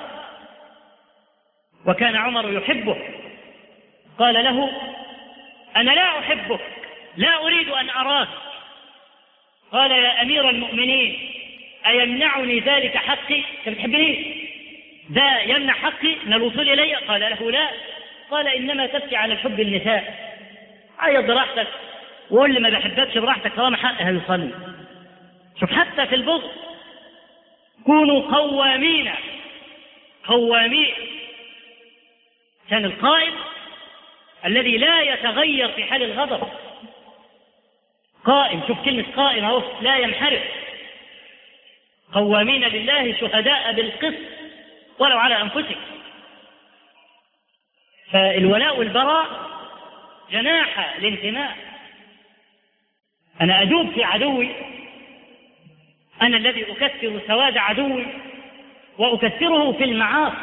وكان عمر يحبه، قال له: أنا لا أحبك، لا أريد أن أراك. قال: يا أمير المؤمنين، أيمنعني ذلك حقي؟ أنت بتحبني؟ ده يمنع حقي من الوصول إلي؟ قال له: لا. قال: إنما تبكي على الحب النساء، عيط براحتك وقول لي ما بحبكش براحتك طالما حقها يصلي. شوف، حتى في البغض كونوا قوامين قوامين. كان القائد الذي لا يتغير في حال الغضب قائم. شوف كلمة قائم اهو، لا ينحرف. قوامين لله شهداء بالقسط ولو على أنفسك. فالولاء والبراء جناح الانتماء. أنا أدوب في عدوي، أنا الذي أكثر سواد عدوي وأكثره في المعاصي.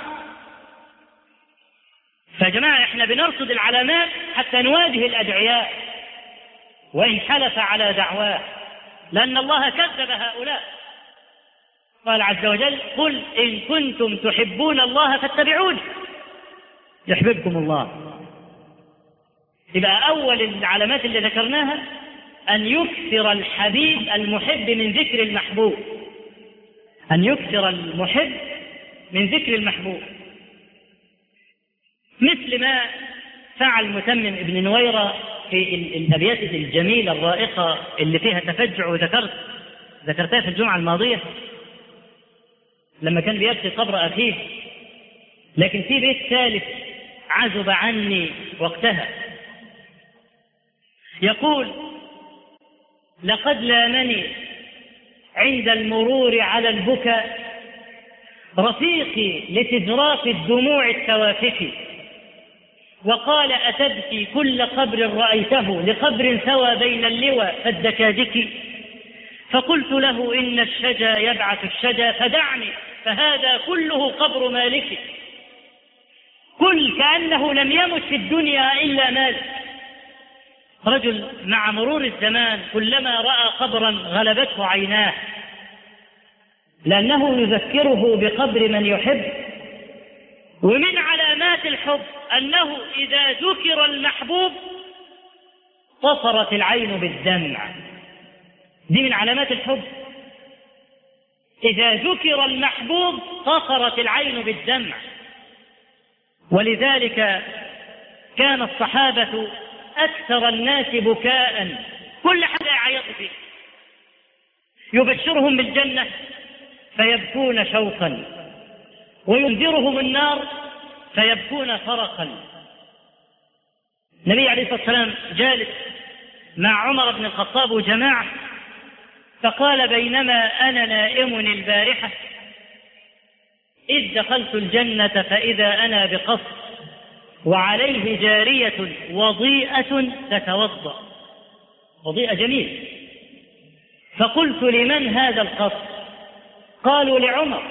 فجماعة إحنا بنرصد العلامات حتى نواجه الأدعياء وإن حلف على دعواه، لأن الله كذب هؤلاء. قال عز وجل: قل إن كنتم تحبون الله فاتبعوني يحببكم الله. يبقى أول العلامات اللي ذكرناها أن يكثر الحبيب المحب من ذكر المحبوب، أن يكثر المحب من ذكر المحبوب، مثل ما فعل متمم ابن نويرة في الأبيات الجميلة الرائقة اللي فيها تفجع، وذكرت ذكرتها في الجمعة الماضية لما كان بيبكي قبر أخيه. لكن في بيت ثالث عزب عني وقتها، يقول: لقد لامني عند المرور على البكاء رفيقي لتجراف الدموع التوافك، وقال: أتبكي كل قبر رأيته لقبر سوى بين اللوى فالدكادك. فقلت له: إن الشجا يبعث الشجا فدعني، فهذا كله قبر مالك. كل كأنه لم يمت في الدنيا إلا مالك. رجل مع مرور الزمان كلما رأى قبرا غلبته عيناه، لأنه يذكره بقبر من يحب. ومن علامات الحب أنه إذا ذكر المحبوب طفرت العين بالدمع. دي من علامات الحب، إذا ذكر المحبوب طفرت العين بالدمع. ولذلك كان الصحابة أكثر الناس بكاء، كل حاجة يعيطوا فيه. يبشرهم بالجنة فيبكون شوقا، وينذرهم النار فيبكون فرقا. النبي عليه الصلاة والسلام جالس مع عمر بن الخطاب وجماعة، فقال: بينما أنا نائم البارحة إذ دخلت الجنة فإذا أنا بقصر وعليه جارية وضيئة تتوضأ، وضيئة جميل، فقلت: لمن هذا القصر؟ قالوا: لعمر.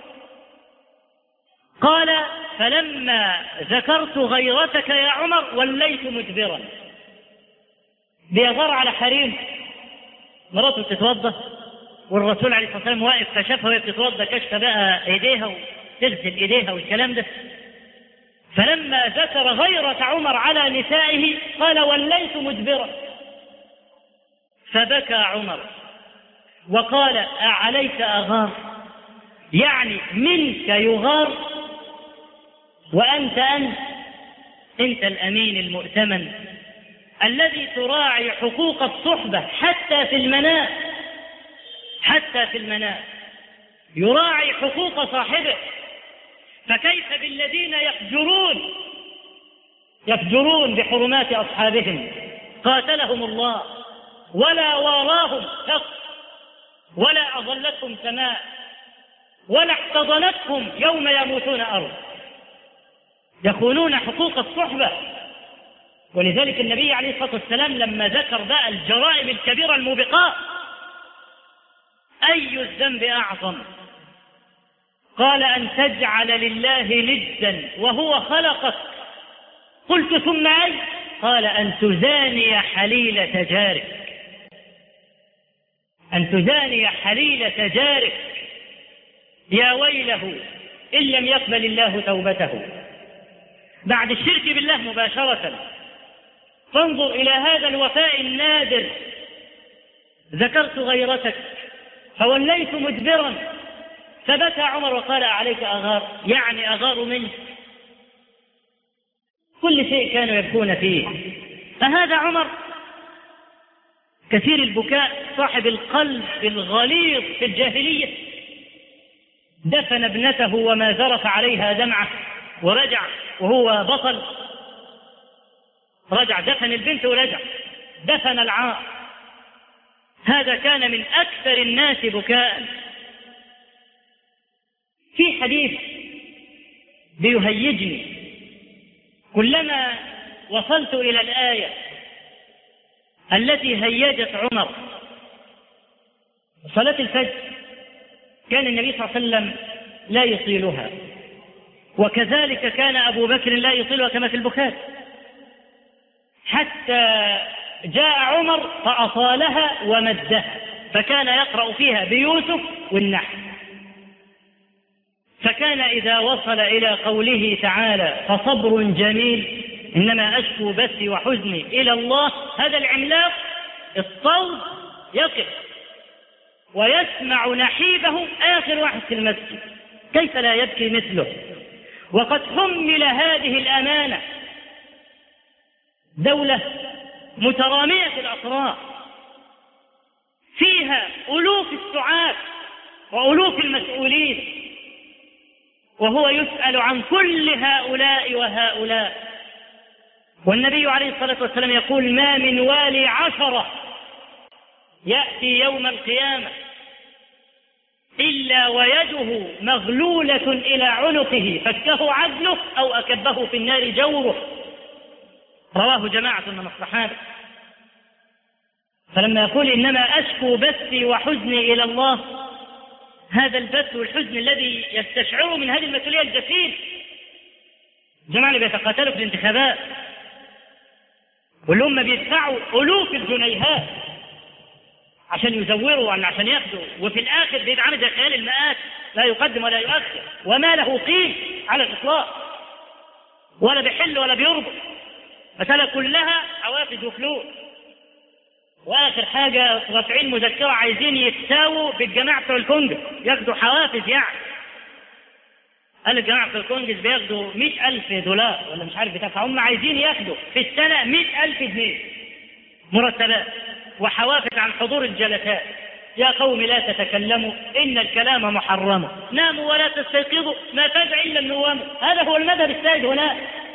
قال: فلما ذكرت غيرتك يا عمر وليت مدبرا. بيغار على حريم، مراته بتتوضا والرسول عليه الصلاه والسلام واقف فشافها وهي بتتوضا، كشف بقى ايديها وتغسل ايديها والكلام ده. فلما ذكر غيرة عمر على نسائه قال: وليت مدبرا. فبكى عمر وقال: أعليك أغار؟ يعني منك يغار وأنت أنت أنت الأمين المؤتمن الذي تراعي حقوق الصحبة حتى في المنام، حتى في المنام يراعي حقوق صاحبه، فكيف بالذين يفجرون يفجرون بحرمات أصحابهم؟ قاتلهم الله، ولا واراهم شخص، ولا أظلتهم سماء، ولا احتضنتهم يوم يموتون أرض، يخونون حقوق الصحبة. ولذلك النبي عليه الصلاة والسلام لما ذكر بقى الجرائم الكبيرة الموبقات، أي الذنب أعظم؟ قال: أن تجعل لله ندا وهو خلقك. قلت: ثم أي؟ قال: أن تزاني حليلة جارك، أن تزاني حليلة جارك. يا ويله إن لم يقبل الله توبته بعد الشرك بالله مباشرة. فانظر إلى هذا الوفاء النادر. ذكرت غيرتك فوليت مدبرا، فبكى عمر وقال: عليك أغار؟ يعني أغار منك. كل شيء كانوا يبكون فيه. فهذا عمر كثير البكاء، صاحب القلب الغليظ في الجاهلية، دفن ابنته وما ذرف عليها دمعة ورجع وهو بطل. رجع دفن البنت ورجع دفن العار. هذا كان من أكثر الناس بكاء. في حديث بيهيجني كلما وصلت إلى الآية التي هيجت عمر. صلاة الفجر كان النبي صلى الله عليه وسلم لا يطيلها، وكذلك كان أبو بكر لا يطيلها كما في البخاري، حتى جاء عمر فأطالها ومدها، فكان يقرأ فيها بيوسف والنحل. فكان إذا وصل إلى قوله تعالى: فصبر جميل إنما أشكو بثي وحزني إلى الله، هذا العملاق الصوت يقف ويسمع نحيبه آخر واحد في المسجد، كيف لا يبكي مثله؟ وقد حمل هذه الأمانة دولة مترامية الأطراف فيها ألوف السعاة وألوف المسؤولين، وهو يسأل عن كل هؤلاء وهؤلاء. والنبي عليه الصلاة والسلام يقول: ما من والي عشرة يأتي يوم القيامة إلا ويده مغلولة إلى عنقه فكه عدله أو أكبه في النار جوره. رواه جماعة من الصحابة. فلما يقول: إنما أشكو بثي وحزني إلى الله، هذا البث والحزن الذي يستشعره من هذه المسؤولية الجسيم. جماعة اللي بيتقاتلوا في الانتخابات واللي هم بيدفعوا ألوف الجنيهات عشان يزوروا ولا عشان ياخدوا، وفي الآخر بيدعم زي خيال المآت، لا يقدم ولا يؤخر، وما له قيم على الإطلاق، ولا بيحل ولا بيربط، مسألة كلها حوافز وفلوس. وآخر حاجة رافعين مذكرة عايزين يتساووا بالجماعة بتوع الكونجرس، ياخدوا حوافز. يعني قال الجماعة بتوع الكونجرس بياخدوا مئة ألف دولار ولا مش عارف بتاع، هم عايزين ياخدوا في السنة مئة ألف جنيه مرتبات وحوافز عن حضور الجلسات. يا قوم لا تتكلموا إن الكلام محرم، ناموا ولا تستيقظوا، ما فزع إلا النوام. هذا هو المذهب السائد هناك.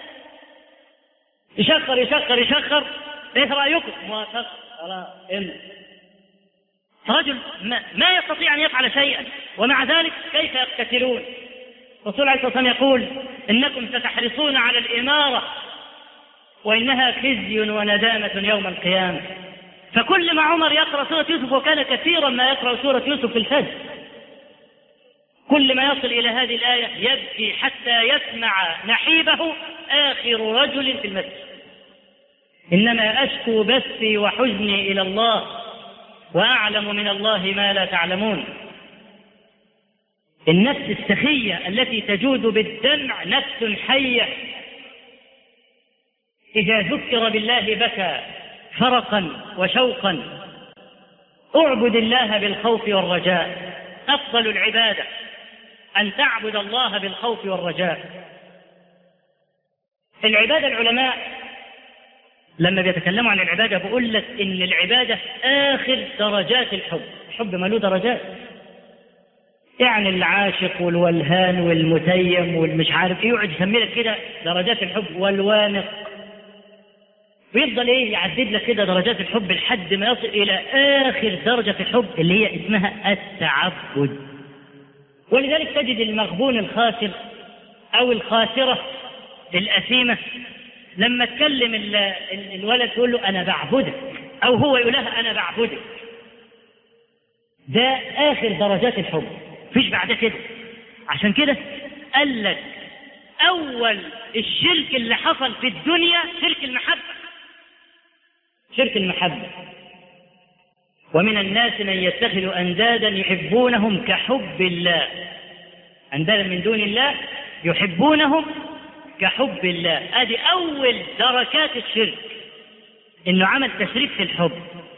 يشخر يشخر يشخر، ايش رأيكم؟ موافق. خلاص إن رجل ما, ما يستطيع أن يفعل شيئا، ومع ذلك كيف يقتتلون؟ الرسول عليه الصلاة والسلام يقول إنكم ستحرصون على الإمارة وإنها خزي وندامة يوم القيامة. فكل ما عمر يقرأ سورة يوسف، وكان كثيرا ما يقرأ سورة يوسف في الفجر، كل ما يصل إلى هذه الآية يبكي حتى يسمع نحيبه آخر رجل في المسجد. إنما أشكو بثي وحزني إلى الله وأعلم من الله ما لا تعلمون. النفس السخية التي تجود بالدمع نفس حية، إذا ذكر بالله بكى فرقا وشوقا. اعبد الله بالخوف والرجاء. أفضل العبادة أن تعبد الله بالخوف والرجاء. العبادة، العلماء لما بيتكلموا عن العبادة بقول لك إن العبادة آخر درجات الحب. الحب ما له درجات، يعني العاشق والولهان والمتيم والمش عارف ايه، يقعد يسمي لك كده درجات الحب والوانق، ويفضل ايه يعدد لك كده درجات الحب لحد ما يصل الى اخر درجة في الحب اللي هي اسمها التعبد. ولذلك تجد المغبون الخاسر او الخاسرة الأثيمة لما تكلم الولد تقول له انا بعبدك، او هو يقول لها انا بعبدك، ده اخر درجات الحب، فيش بعد كده. عشان كده قال لك اول الشرك اللي حصل في الدنيا شرك المحبة، شرك المحبة. ومن الناس من يتخذ أندادا يحبونهم كحب الله، أندادا من دون الله يحبونهم كحب الله. هذه أول دركات الشرك، إنه عمل تشريك في الحب.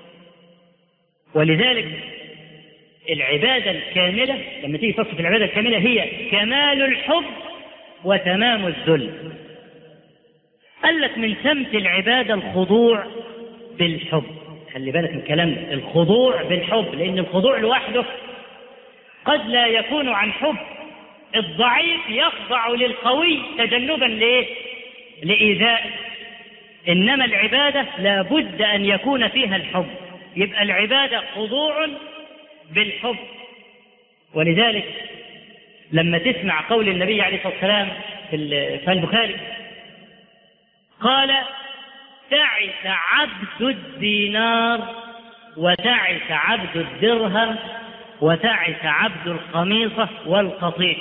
ولذلك العبادة الكاملة لما تيجي تصف العبادة الكاملة هي كمال الحب وتمام الذل. قال لك من سمت العبادة الخضوع بالحب. خلي بالك من كلام الخضوع بالحب، لأن الخضوع لوحده قد لا يكون عن حب. الضعيف يخضع للقوي تجنبا لإيه؟ لإيذاء. إنما العبادة لا بد أن يكون فيها الحب، يبقى العبادة خضوع بالحب. ولذلك لما تسمع قول النبي عليه الصلاة والسلام في البخاري قال تعس عبد الدينار وتعس عبد الدرهم وتعس عبد القميصة والقطيع.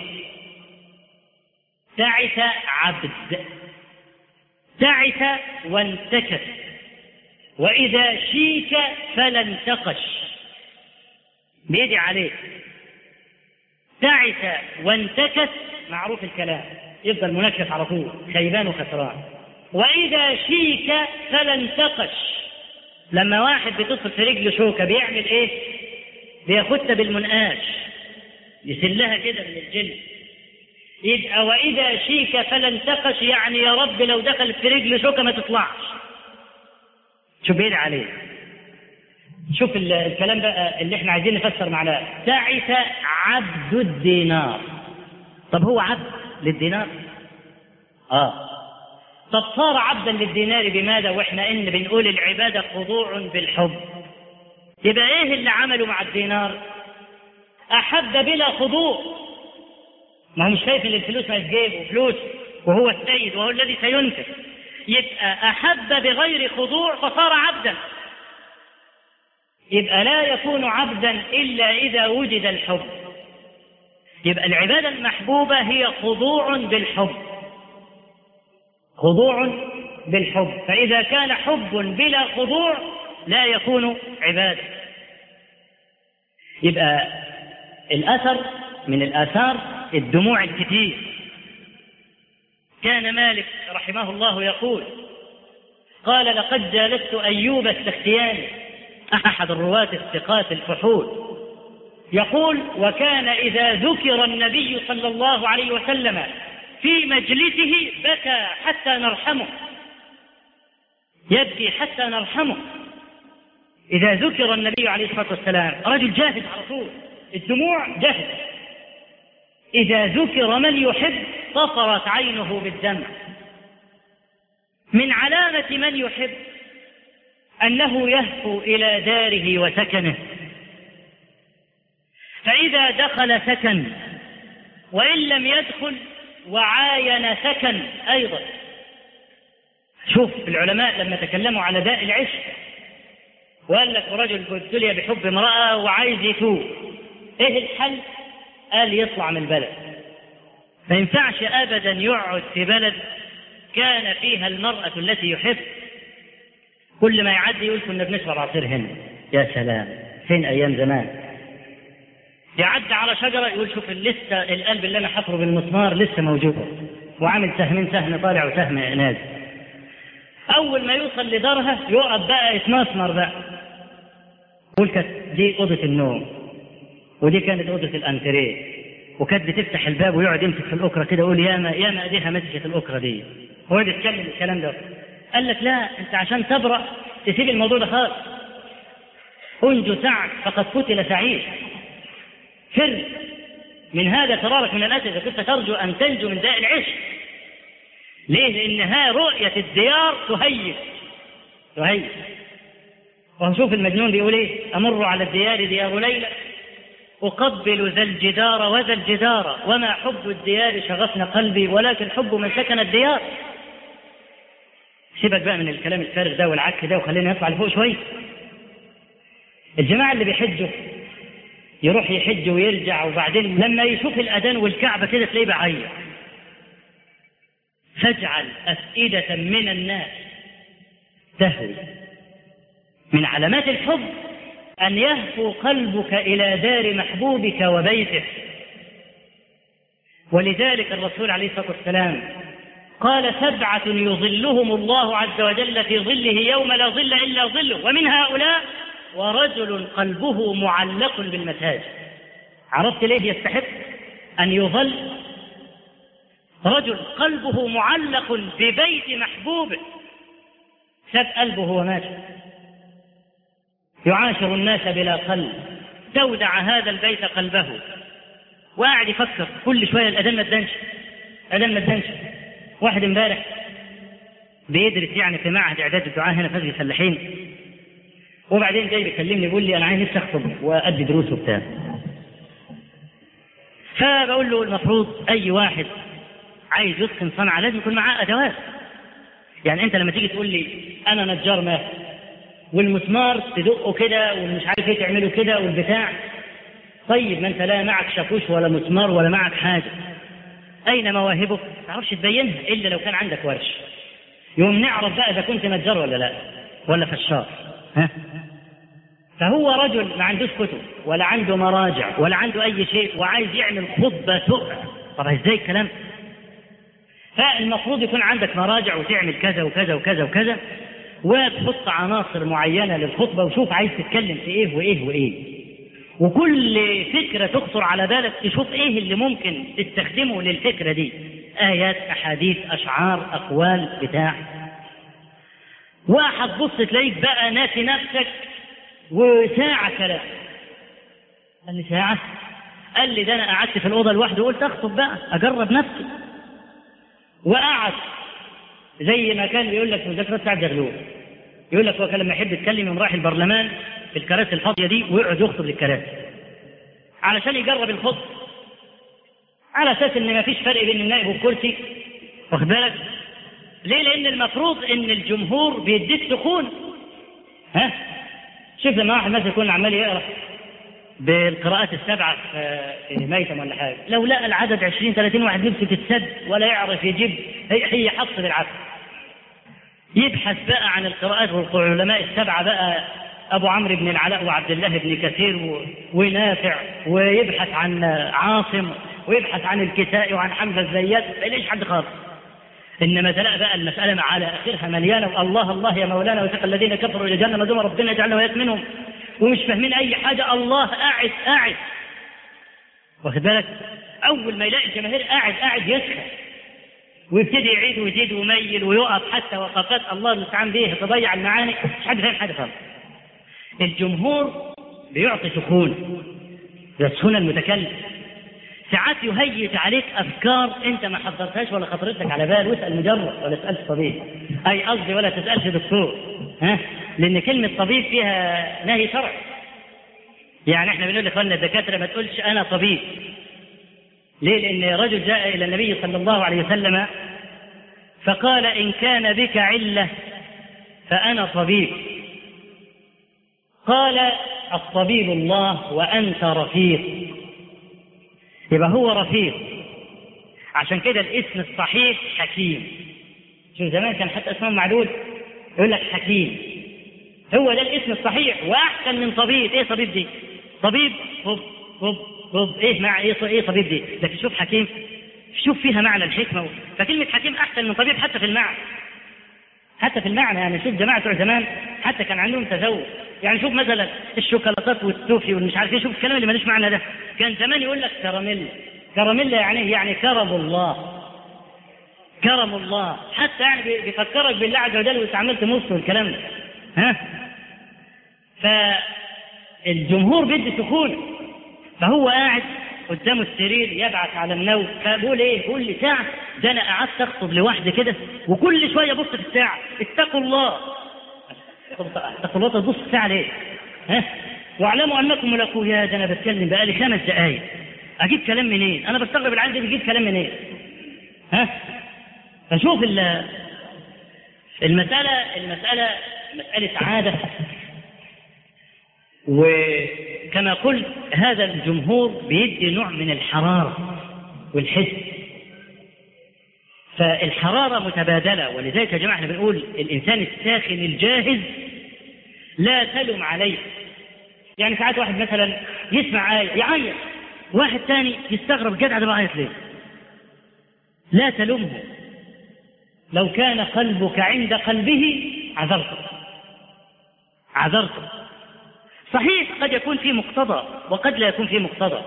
تعس عبد، تعس وانتكس، وإذا شيك فلا انتقش، بيدي عليه. تعس وانتكس معروف الكلام، يفضل منكس على طول، خيبان وخسران. وإذا شيك فلا انتقش، لما واحد بتصل في رجله شوكة بيعمل ايه؟ بياخدها بالمنقاش يسلها كده من الجلد. يبقى وإذا شيك فلا انتقش، يعني يا رب لو دخلت في رجله شوكة ما تطلعش. شو بيدي عليه؟ شوف الكلام بقى اللي احنا عايزين نفسر معناه. تعس عبد الدينار. طب هو عبد للدينار؟ اه طب صار عبدا للدينار بماذا واحنا ان بنقول العبادة خضوع بالحب؟ يبقى ايه اللي عمله مع الدينار؟ احب بلا خضوع. ما هو مش شايف ان الفلوس ما تجيبه فلوس وهو السيد وهو الذي سينفق. يبقى احب بغير خضوع فصار عبدا. يبقى لا يكون عبدا الا اذا وجد الحب. يبقى العبادة المحبوبة هي خضوع بالحب، خضوع بالحب. فإذا كان حب بلا خضوع لا يكون عبادة. يبقى الأثر من الآثار الدموع الكثير. كان مالك رحمه الله يقول قال لقد جالست أيوب السختياني أحد الرواة الثقات الفحول، يقول وكان إذا ذكر النبي صلى الله عليه وسلم في مجلسه بكى حتى نرحمه، يبكي حتى نرحمه. إذا ذكر النبي عليه الصلاة والسلام رجل جاهد على طول، الدموع جهد. إذا ذكر من يحب طفرت عينه بالدمع. من علامة من يحب أنه يهفو إلى داره وسكنه، فإذا دخل سكن، وإن لم يدخل وعاين سكن أيضا. شوف العلماء لما تكلموا على داء العشق وقال لك رجل ابتلي بحب امرأة وعايز يتوب، ايه الحل؟ قال يطلع من البلد. ما ينفعش ابدا يقعد في بلد كان فيها المرأة التي يحب، كل ما يعدي يقول كنا بنشرب عصير هنا، يا سلام فين ايام زمان. يعدي على شجرة يقول شوف لسه القلب اللي انا حفره بالمسمار لسه موجود، وعامل سهمين، سهم طالع وسهم نازل. اول ما يوصل لدارها يقف بقى يتمسمر بقى، يقول كانت دي اوضه النوم ودي كانت اوضه الانتريه، وكانت بتفتح الباب ويقعد يمسك في الاكره كده يقول ياما ياما ايديها مسكت الاكره دي، هو يتكلم الكلام ده. قال لك لا، انت عشان تبرأ تسيب الموضوع ده خالص. انجو سعد فقد قتل سعيد. فر من هذا فرارك من الاسد اذا كنت ترجو ان تنجو من داء العشق. ليه؟ لانها رؤيه الديار تهيج تهيج. وشوف المجنون بيقول ايه؟ امر على الديار ديار ليلى اقبل ذا الجدار وذا الجدار وما حب الديار شغفنا قلبي ولكن حب من سكن الديار. سيبك بقى من الكلام الفارغ ده والعك ده وخلينا نطلع لفوق شويه. الجماعه اللي بيحجوا يروح يحج ويرجع، وبعدين لما يشوف الاذان والكعبه كده تلاقيه بعيط. فاجعل افئده من الناس تهوي. من علامات الحب أن يهفو قلبك إلى دار محبوبك وبيته. ولذلك الرسول عليه الصلاة والسلام قال سبعة يظلهم الله عز وجل في ظله يوم لا ظل إلا ظله، ومن هؤلاء ورجل قلبه معلق بالمساجد. عرفت ليه يستحق أن يظل؟ رجل قلبه معلق ببيت محبوبه، ساب قلبه هو ماشي يعاشر الناس بلا قلب، تودع هذا البيت قلبه وقاعد يفكر كل شويه الأذان ما ادنش الأذان ما ادنش. واحد امبارح بيدرس يعني في معهد اعداد الدعاء هنا في الفلاحين، وبعدين جاي بيكلمني يقول لي انا عايز نفسي اخطب وادي دروس وبتاع. فبقول له المفروض اي واحد عايز يتقن صنعه لازم يكون معاه ادوات. يعني انت لما تيجي تقول لي انا نجار ماهر والمسمار تدقه كده ومش عارف ايه تعمله كده والبتاع، طيب ما انت لا معك شاكوش ولا مسمار ولا معك حاجه، اين مواهبك؟ ما تعرفش تبينها الا لو كان عندك ورش. يوم نعرف بقى اذا كنت نجار ولا لا ولا فشار. ها؟ فهو رجل ما عندوش كتب ولا عنده مراجع ولا عنده اي شيء وعايز يعمل خطبه تقع. طب ازاي الكلام؟ فالمفروض يكون عندك مراجع وتعمل كذا وكذا وكذا وكذا، وتحط عناصر معينة للخطبة وشوف عايز تتكلم في ايه وايه وايه، وكل فكرة تخطر على بالك تشوف ايه اللي ممكن تستخدمه للفكرة دي، آيات، أحاديث، أشعار، أقوال، بتاع. واحد بص تلاقيك بقى ناسي نفسك وساعة كلام. قال لي ساعة؟ قال لي ده أنا قعدت في الأوضة لوحدي وقلت أخطب بقى أجرب نفسي، وقعد زي ما كان بيقول لك مذاكرة سعد زغلول، يقول لك هو كان لما يحب يتكلم يوم رايح البرلمان في الكراسي الفاضية دي ويقعد يخطب للكراسي علشان يجرب الخطب، على أساس إن ما فيش فرق بين النائب والكرسي، واخد بالك؟ ليه؟ لأن المفروض إن الجمهور بيديك سخون. ها؟ شوف لما واحد مثلا يكون عمال يقرأ بالقراءات السبعة في ميتم ولا حاجة، لو لقى العدد عشرين ثلاثين واحد يمسك السد ولا يعرف يجيب، هي, هي حط بالعكس. يبحث بقى عن القراءات والعلماء السبعة بقى، أبو عمرو بن العلاء وعبد الله بن كثير ونافع، ويبحث عن عاصم، ويبحث عن الكسائي وعن حمزة الزيات، ما يلاقيش حد خالص. إنما تلاقي بقى المسألة على آخرها مليانة الله الله يا مولانا وسق الذين كفروا إلى جهنم دوم ربنا يجعلنا وإياك منهم، ومش فاهمين أي حاجة. الله قاعد قاعد واخد بالك؟ أول ما يلاقي الجماهير قاعد قاعد يسخن ويبتدي يعيد ويزيد ويميل ويقف، حتى وقفات الله المستعان به تضيع المعاني، مش حد فاهم حاجة خالص. الجمهور بيعطي سكون، يسكن المتكلم. ساعات يهيج عليك أفكار أنت ما حضرتهاش ولا خطرت لك على بال، واسأل مجرد ولا تسألش طبيب، أي قصدي ولا تسألش دكتور، ها؟ لأن كلمة طبيب فيها نهي شرعي. يعني احنا بنقول لإخواننا الدكاترة ما تقولش أنا طبيب. ليه؟ لأن رجل جاء إلى النبي صلى الله عليه وسلم فقال إن كان بك علة فأنا طبيب. قال الطبيب الله وأنت رفيق. يبقى هو رفيق. عشان كده الاسم الصحيح حكيم. شوف زمان كان حتى اسمه معدود يقول لك حكيم. هو ده الاسم الصحيح وأحسن من طبيب. إيه طبيب دي؟ طبيب طب طب طب إيه مع إيه إيه طبيب دي؟ لكن شوف حكيم، شوف فيها معنى الحكمة. فكلمة حكيم أحسن من طبيب حتى في المعنى. حتى في المعنى يعني شوف جماعة بتوع زمان حتى كان عندهم تذوق. يعني شوف مثلا الشوكولاتات والتوفي والمش عارف ايه، شوف الكلام اللي مالوش معنى ده. كان زمان يقول لك كراميلا. كراميلا يعني يعني كرم الله. كرم الله. حتى يعني بيفكرك بالله عز وجل وانت عمال تمص والكلام ده. ها؟ فالجمهور بيدي سكون. فهو قاعد قدامه السرير يبعث على النوم، فبقول ايه؟ بيقول لي ساعة ده انا قعدت اخطب لوحدي كده وكل شوية ابص في الساعة، اتقوا الله. اتقوا الله تبص في الساعة ليه؟ ها؟ واعلموا انكم ملاقوه. يا ده انا بتكلم بقالي خمس دقايق اجيب كلام منين؟ انا بستغرب العيال دي بيجيب كلام منين؟ ها؟ فشوف المسألة المسألة مسألة عادة. وكما قلت هذا الجمهور بيدي نوع من الحرارة والحس. فالحرارة متبادلة، ولذلك يا جماعة احنا بنقول الإنسان الساخن الجاهز لا تلم عليه. يعني ساعات واحد مثلا يسمع آية يعيط، واحد ثاني يستغرب الجدع ده بعيط ليه؟ لا تلمه. لو كان قلبك عند قلبه عذرته عذرته. صحيح قد يكون في مقتضى وقد لا يكون في مقتضى.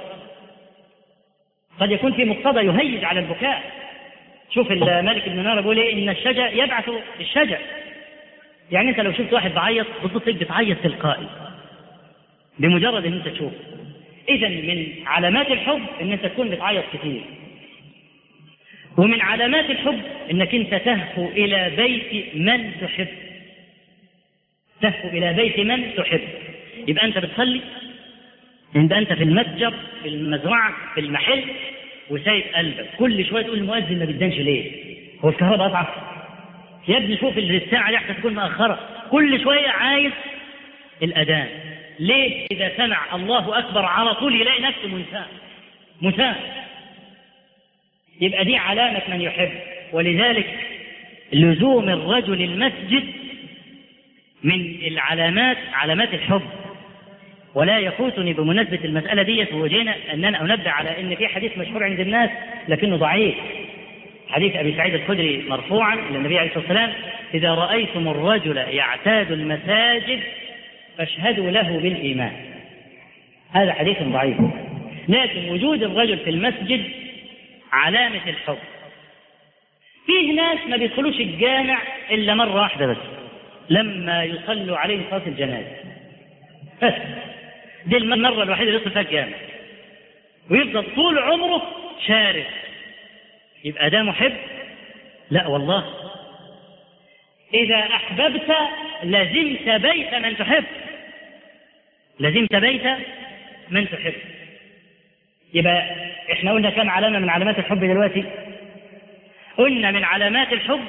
قد يكون في مقتضى يهيج على البكاء. شوف الملك بن نار بيقول ايه؟ ان الشجع يبعث الشجع. يعني انت لو شفت واحد بعيط بالضبط بتعيط تلقائي بمجرد ان انت تشوف. اذا من علامات الحب ان انت تكون بتعيط كثير. ومن علامات الحب انك انت تهفو الى بيت من تحب. تهفو الى بيت من تحب. يبقى أنت بتصلي، يبقى أنت في المتجر، في المزرعة، في المحل، وسايب قلبك كل شوية تقول المؤذن ما بيدنش ليه؟ هو الكهرباء قطعت؟ يا ابني شوف الساعة دي حتى تكون مأخرة، كل شوية عايز الأذان. ليه؟ إذا سمع الله أكبر على طول يلاقي نفسه منسان منسان. يبقى دي علامة من يحب. ولذلك لزوم الرجل المسجد من العلامات علامات الحب. ولا يفوتني بمناسبة المسألة دي وجينا أن أنا أنبه على أن في حديث مشهور عند الناس لكنه ضعيف، حديث أبي سعيد الخدري مرفوعا إلى النبي عليه الصلاة والسلام: إذا رأيتم الرجل يعتاد المساجد فاشهدوا له بالإيمان. هذا حديث ضعيف، لكن وجود الرجل في المسجد علامة الحب. فيه ناس ما بيدخلوش الجامع إلا مرة واحدة بس لما يصلوا عليه صلاة الجنازة، بس دي المرة الوحيدة اللي يدخل فيها الجامع، ويفضل طول عمره شارب. يبقى ده محب؟ لا والله. إذا أحببت لزمت بيت من تحب، لزمت بيت من تحب. يبقى إحنا قلنا كم علامة من علامات الحب دلوقتي؟ قلنا من علامات الحب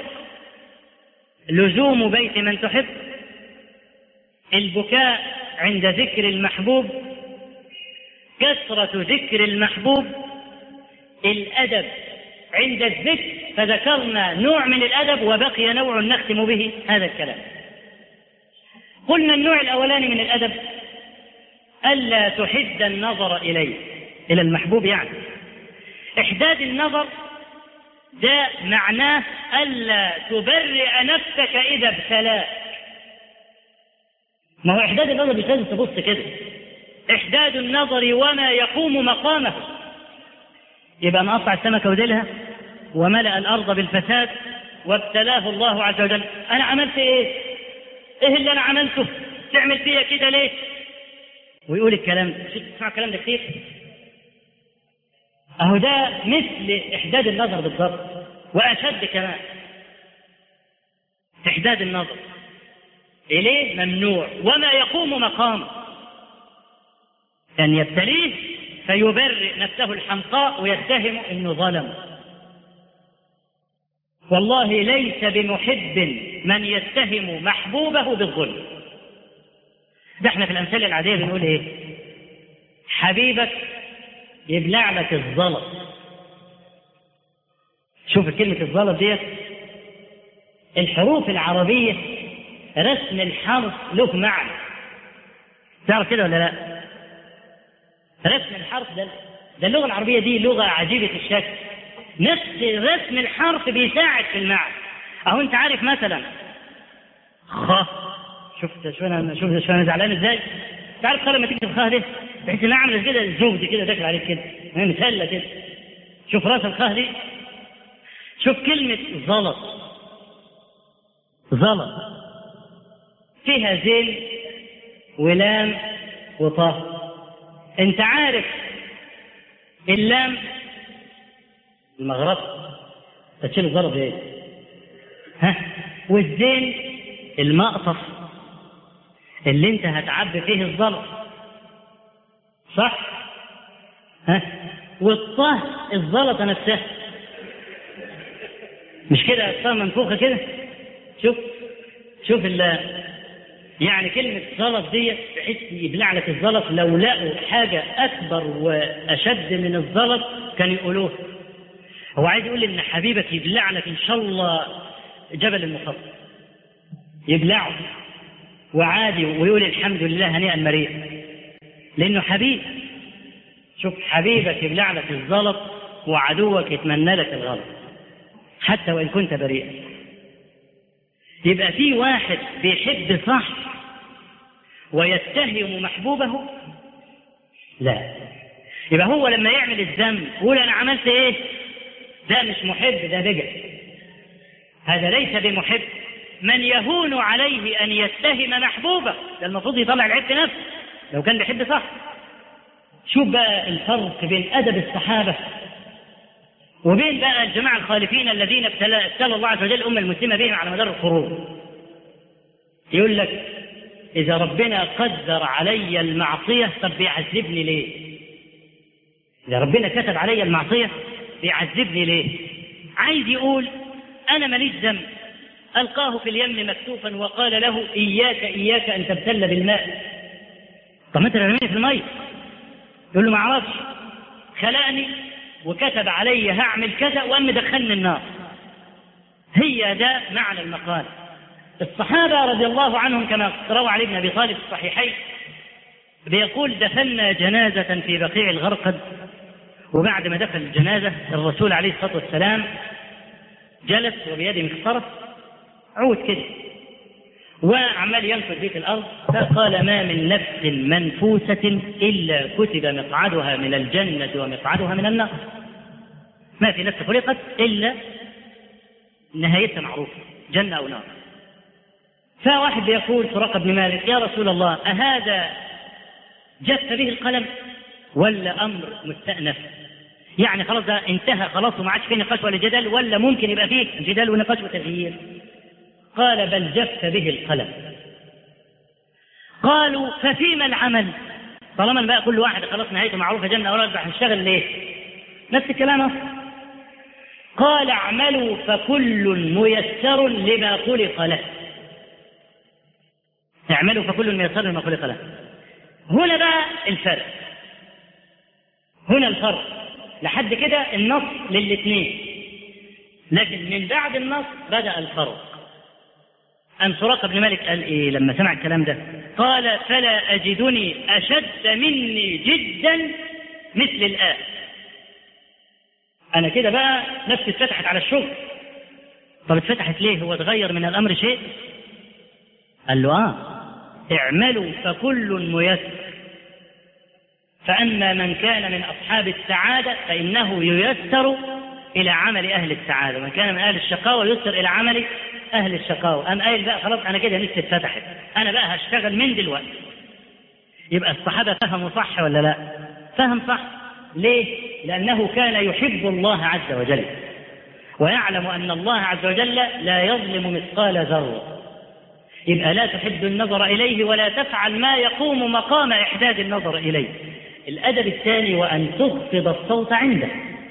لزوم بيت من تحب، البكاء عند ذكر المحبوب، كثرة ذكر المحبوب، الأدب عند الذكر، فذكرنا نوع من الأدب وبقي نوع نختم به هذا الكلام. قلنا النوع الأولاني من الأدب ألا تحد النظر إليه، إلى المحبوب. يعني إحداد النظر ده معناه ألا تبرئ نفسك إذا ابتلاك. ما هو إحداد النظر مش لازم تبص كده، إحداد النظر وما يقوم مقامه. يبقى مقطع السمكة وديلها وملأ الأرض بالفساد وابتلاه الله عز وجل. أنا عملت إيه؟ إيه اللي أنا عملته؟ تعمل فيها كده ليه؟ ويقول الكلام ده. تسمع الكلام ده كتير؟ اهو ده مثل احداد النظر بالضبط، واشد كمان. احداد النظر اليه ممنوع، وما يقوم مقامه ان يبتليه فيبرئ نفسه الحمقاء ويتهم انه ظلم. والله ليس بمحب من يتهم محبوبه بالظلم. ده احنا في الامثله العاديه بنقول ايه؟ حبيبك يبلع لك الزلط. شوف كلمه الزلط ديت، الحروف العربيه رسم الحرف له معنى. تعرف كده ولا لا؟ رسم الحرف ده ده اللغه العربيه دي لغه عجيبه الشكل. نفس رسم الحرف بيساعد في المعنى. اهو انت عارف مثلا خ، شفت شو انا شوف شو انا زعلان ازاي؟ تعرف لما تكتب خ دي تحس انها عامله كده الزوج كده داخل عليك كده متهله كده. شوف راس الخ دي، شوف كلمه زلط. زلط فيها زين ولام وطه. انت عارف اللام المغرب تشيل الزلط ايه؟ ها؟ والزين المقطف اللي انت هتعبي فيه الزلط، صح؟ ها؟ والطه الزلطه نفسها، مش كده؟ الطه منفوخه كده. شوف شوف ال يعني كلمة زلط دي بحيث يبلع لك الزلط. لو لقوا حاجة أكبر وأشد من الزلط كان يقولوه. هو عايز يقول إن حبيبك يبلع لك إن شاء الله جبل المخطط، يبلعه وعادي ويقول الحمد لله هنيئا مريئا لأنه حبيب. شوف حبيبك يبلع لك الزلط وعدوك يتمنى لك الغلط حتى وإن كنت بريئا. يبقى في واحد بيحب صح ويتهم محبوبه؟ لا. يبقى هو لما يعمل الذنب يقول انا عملت ايه؟ ده مش محب، ده بجع. هذا ليس بمحب. من يهون عليه ان يتهم محبوبه ده المفروض يطلع العيب في نفسه لو كان بيحب صح. شوف بقى الفرق بين ادب الصحابه وبين بقى الجماعة الخالفين الذين ابتلى ابتلى الله عز وجل الأمة المسلمة بهم على مدار القرون. يقول لك إذا ربنا قدر علي المعصية طب بيعذبني ليه؟ إذا ربنا كتب علي المعصية بيعذبني ليه؟ عايز يقول أنا ماليش ذنب. ألقاه في اليم مكتوفا وقال له إياك إياك أن تبتل بالماء. طب ما أنت رميني في المية. يقول له ما أعرفش، خلقني وكتب علي هعمل كذا وأم دخلني النار. هي ده معنى المقال. الصحابة رضي الله عنهم كما روى علي بن أبي طالب في الصحيحين بيقول دفنا جنازة في بقيع الغرقد، وبعد ما دفن الجنازة الرسول عليه الصلاة والسلام جلس وبيده مخصرة عود كده وعمال ينفذ في الأرض، فقال ما من نفس منفوسة إلا كتب مقعدها من الجنة ومقعدها من النار. ما في نفس خلقت إلا نهايتها معروفة، جنة أو نار. فواحد بيقول سراقة بن مالك يا رسول الله أهذا جف به القلم ولا أمر مستأنف؟ يعني خلاص ده انتهى خلاص وما عادش فيه نقاش ولا جدل، ولا ممكن يبقى فيه جدال ونقاش وتغيير؟ قال بل جف به القلم. قالوا ففيما العمل؟ طالما بقى كل واحد خلاص نهايته معروفة جنة أو نار هنشتغل ليه؟ نفس الكلام. قال اعملوا فكل ميسر لما خلق له. اعملوا فكل ميسر لما خلق له. هنا بقى الفرق، هنا الفرق. لحد كده النص للاثنين، لكن من بعد النص بدأ الفرق. أن سراقة بن مالك قال إيه لما سمع الكلام ده؟ قال فلا أجدني أشد مني جدا مثل الآن. أنا كده بقى نفسي اتفتحت على الشغل. طب اتفتحت ليه؟ هو اتغير من الأمر شيء؟ قال له آه اعملوا فكل ميسر، فأما من كان من أصحاب السعادة فإنه ييسر إلى عمل أهل السعادة، ومن كان من أهل الشقاوة ييسر إلى عمل أهل الشقاوة، قام قايل بقى خلاص أنا كده نفسي اتفتحت، أنا بقى هشتغل من دلوقتي. يبقى الصحابة فهموا صح ولا لا؟ فهم صح. ليه؟ لأنه كان يحب الله عز وجل ويعلم أن الله عز وجل لا يظلم مثقال ذرة. يبقى لا تحد النظر إليه ولا تفعل ما يقوم مقام إحداد النظر إليه. الأدب الثاني وأن تخفض الصوت عنده.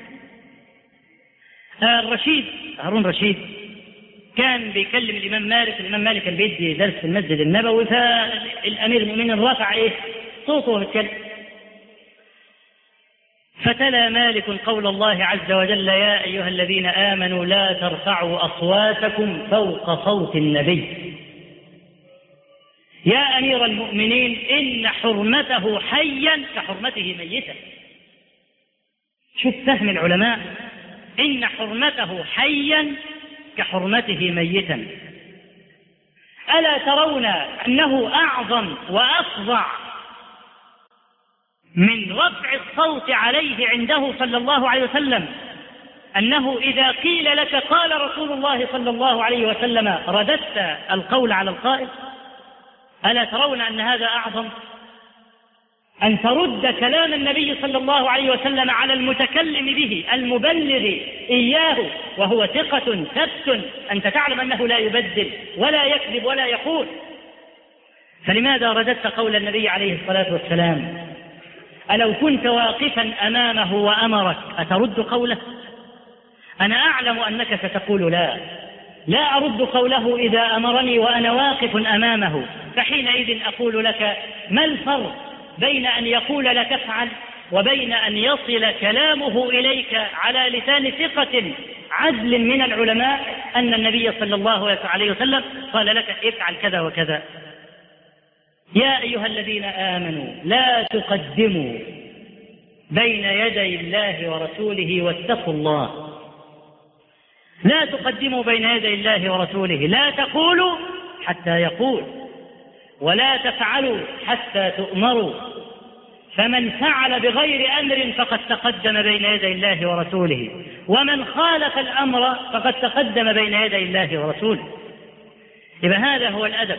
الرشيد هارون رشيد كان بيكلم الإمام مالك، الإمام مالك كان بيدي درس في المسجد النبوي، فالأمير المؤمنين رفع إيه صوته ويتكلم، فتلا مالك قول الله عز وجل: يا أيها الذين آمنوا لا ترفعوا أصواتكم فوق صوت النبي. يا أمير المؤمنين إن حرمته حيا كحرمته ميتا. شوف فهم العلماء، إن حرمته حيا كحرمته ميتا. ألا ترون أنه أعظم وأفظع من رفع الصوت عليه عنده صلى الله عليه وسلم أنه إذا قيل لك قال رسول الله صلى الله عليه وسلم رددت القول على القائل؟ ألا ترون أن هذا أعظم؟ أن ترد كلام النبي صلى الله عليه وسلم على المتكلم به المبلغ إياه وهو ثقة ثبت، أنت تعلم أنه لا يبدل ولا يكذب ولا يقول، فلماذا رددت قول النبي عليه الصلاة والسلام؟ ألو كنت واقفا أمامه وأمرك أترد قوله؟ أنا أعلم أنك ستقول لا لا أرد قوله إذا أمرني وأنا واقف أمامه، فحينئذ أقول لك ما الفرق بين أن يقول لك افعل وبين أن يصل كلامه إليك على لسان ثقة عدل من العلماء أن النبي صلى الله عليه وسلم قال لك افعل كذا وكذا. يا أيها الذين آمنوا لا تقدموا بين يدي الله ورسوله واتقوا الله. لا تقدموا بين يدي الله ورسوله، لا تقولوا حتى يقول، ولا تفعلوا حتى تؤمروا، فمن فعل بغير أمر فقد تقدم بين يدي الله ورسوله، ومن خالف الأمر فقد تقدم بين يدي الله ورسوله. إذا هذا هو الأدب.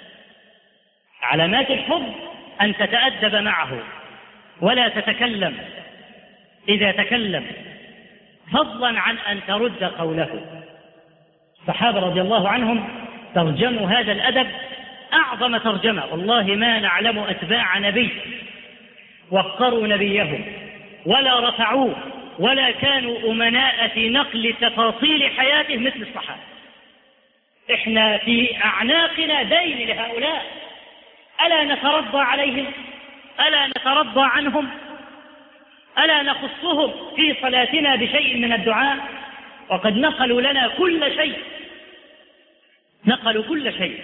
علامات الحب أن تتأدب معه ولا تتكلم إذا تكلم، فضلا عن أن ترد قوله. الصحابة رضي الله عنهم ترجموا هذا الأدب أعظم ترجمة، والله ما نعلم أتباع نبي وقروا نبيهم ولا رفعوه ولا كانوا أمناء في نقل تفاصيل حياته مثل الصحابة. إحنا في أعناقنا دين لهؤلاء، ألا نترضى عليهم؟ ألا نترضى عنهم؟ ألا نخصهم في صلاتنا بشيء من الدعاء؟ وقد نقلوا لنا كل شيء، نقلوا كل شيء.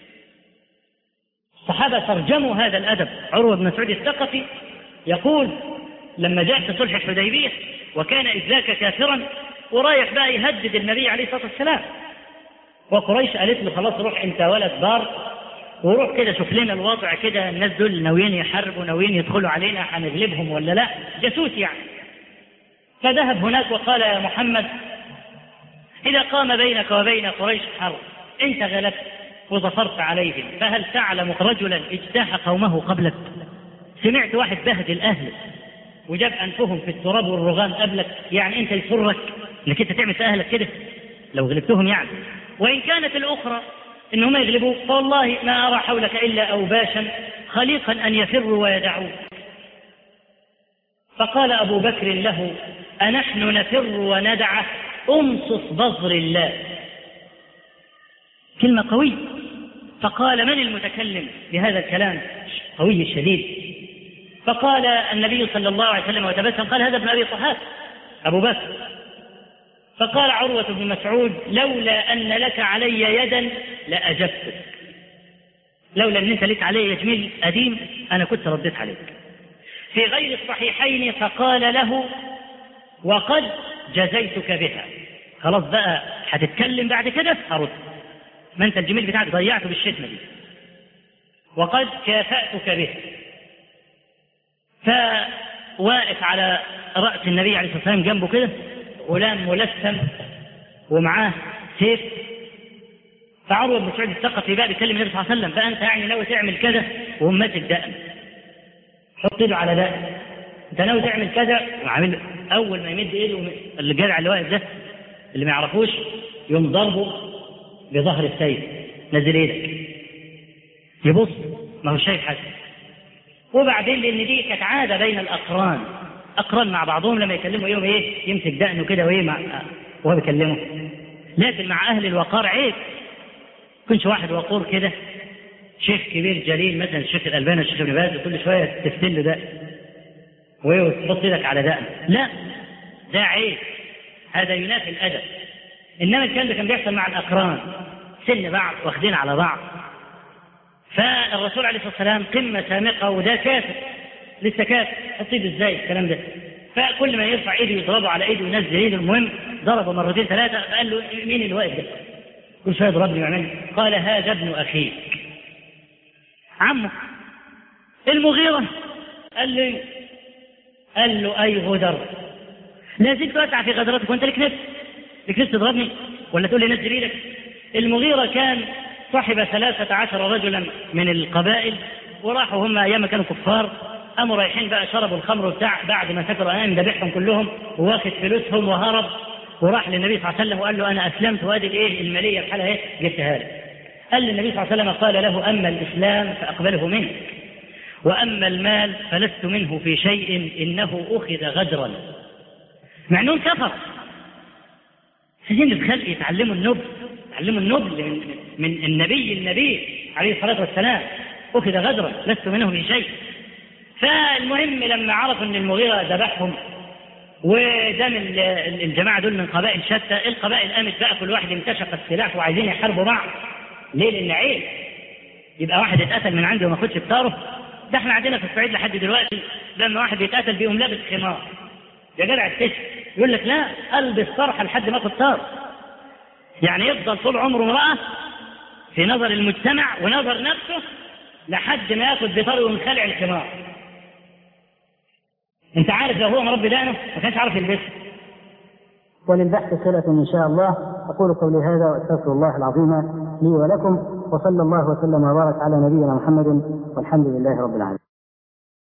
الصحابة ترجموا هذا الأدب. عروة بن مسعود الثقفي يقول لما جاء في صلح الحديبية وكان إذ ذاك كافرا ورايح بقى يهدد النبي عليه الصلاة والسلام، وقريش قالت له خلاص روح انت ولد بار وروح كده شوف لنا الوضع كده، الناس دول ناويين يحاربوا ناويين يدخلوا علينا، هنغلبهم ولا لا؟ جاسوس يعني. فذهب هناك وقال يا محمد إذا قام بينك وبين قريش حرب انت غلبت وظفرت عليهم، فهل تعلم رجلا اجتاح قومه قبلك؟ سمعت واحد بهدل أهله وجاب أنفهم في التراب والرغام قبلك؟ يعني أنت يسرك أنك أنت تعمل في أهلك كده لو غلبتهم يعني؟ وإن كانت الأخرى إنهم يغلبوا فوالله ما أرى حولك إلا أوباشا خليقا أن يفروا ويدعوه. فقال أبو بكر له أنحن نفر وندعه؟ أمصص بظر الله. كلمة قوية. فقال من المتكلم بهذا الكلام قوي الشديد؟ فقال النبي صلى الله عليه وسلم وتبسم قال هذا ابن أبي قحافة أبو بكر. فقال عروة بن مسعود لولا أن لك علي يدا لأجبتك، لولا أن أنت لك علي جميل قديم أنا كنت رديت عليك. في غير الصحيحين فقال له وقد جزيتك بها، خلاص بقى هتتكلم بعد كده هرد، ما أنت الجميل بتاعك ضيعته بالشتمة دي، وقد كافأتك به. فواقف على رأس النبي عليه الصلاة والسلام جنبه كده غلام ملثم ومعاه سيف، فعروة بن مسعود الثقفي بقى بيكلم النبي صلى الله عليه وسلم، فأنت يعني ناوي تعمل كذا وهم ماسك دقن، حط ايده على دقن، أنت ناوي تعمل كذا وعامل. أول ما يمد ايده الجدع اللي واقف ده اللي ما يعرفوش يوم ضربه بظهر السيف، نزل ايدك، يبص ما هو شايف حاجة. وبعدين لأن دي كانت عادة بين الأقران، أقران مع بعضهم لما يكلموا يوم ايه يمسك دقنه كده وايه مع وهو بيكلمه. لكن مع أهل الوقار عيب، كنش واحد وقور كده شيخ كبير جليل مثلا الشيخ الألباني الشيخ ابن باز كل شوية تفتن له دقن وتحط ايدك على دقن، لا ده عيب، هذا ينافي الأدب. إنما الكلام ده كان بيحصل مع الأقران، سن بعض واخدين على بعض. فالرسول عليه الصلاة والسلام قمة سامقة وده كافر لسه كافر، حط ايده ازاي الكلام ده؟ فكل ما يرفع ايده يضربه على ايده وينزل ايده، المهم ضربه مرتين ثلاثة، فقال له مين اللي واقف ده؟ كل شوية يضربني ويعمل. قال هذا ابن أخيك عمه المغيرة. قال لي قال له أي غدر، لا زلت أسعى في غدرتك وأنت لك نفس لك نفس تضربني ولا تقول لي نزل ايدك؟ المغيرة كان صاحب ثلاثة عشر رجلا من القبائل، وراحوا هم أيام كانوا كفار، قاموا رايحين بقى شربوا الخمر بتاع بعد ما سكروا أيام ذبحهم كلهم وواخد فلوسهم وهرب، وراح للنبي صلى الله عليه وسلم وقال له أنا أسلمت وادي الإيه المالية بحالها إيه جبتها لك. قال للنبي صلى الله عليه وسلم قال له أما الإسلام فأقبله منك، وأما المال فلست منه في شيء إنه أخذ غدرا. مع أنهم كفر سجين الخلق يتعلموا النبل، يتعلموا النبل من, من النبي النبي عليه الصلاة والسلام، أخذ غدرا لست منه في شيء. فالمهم لما عرفوا أن المغيرة ذبحهم ودام الجماعة دول من قبائل شتى، القبائل قامت بقى كل واحد انتشق السلاح وعايزين يحاربوا بعض. ليه؟ لأن عيب يبقى واحد اتقتل من عنده وما خدش بطاره. ده احنا عندنا في الصعيد لحد دلوقتي لما واحد يتقتل بيقوم لابس خمار، يا جدع التش يقول لك لا البس طرحه لحد ما اخد طار، يعني يفضل طول عمره امرأة في نظر المجتمع ونظر نفسه لحد ما ياخد بطاره وينخلع الخمار. انت عارف لو هو مربي دقنه ما كانش عارف يلبسه. وللبحث صلة إن شاء الله. أقول قولي هذا وأستغفر الله العظيم لي ولكم، وصلى الله وسلم وبارك على نبينا محمد والحمد لله رب العالمين.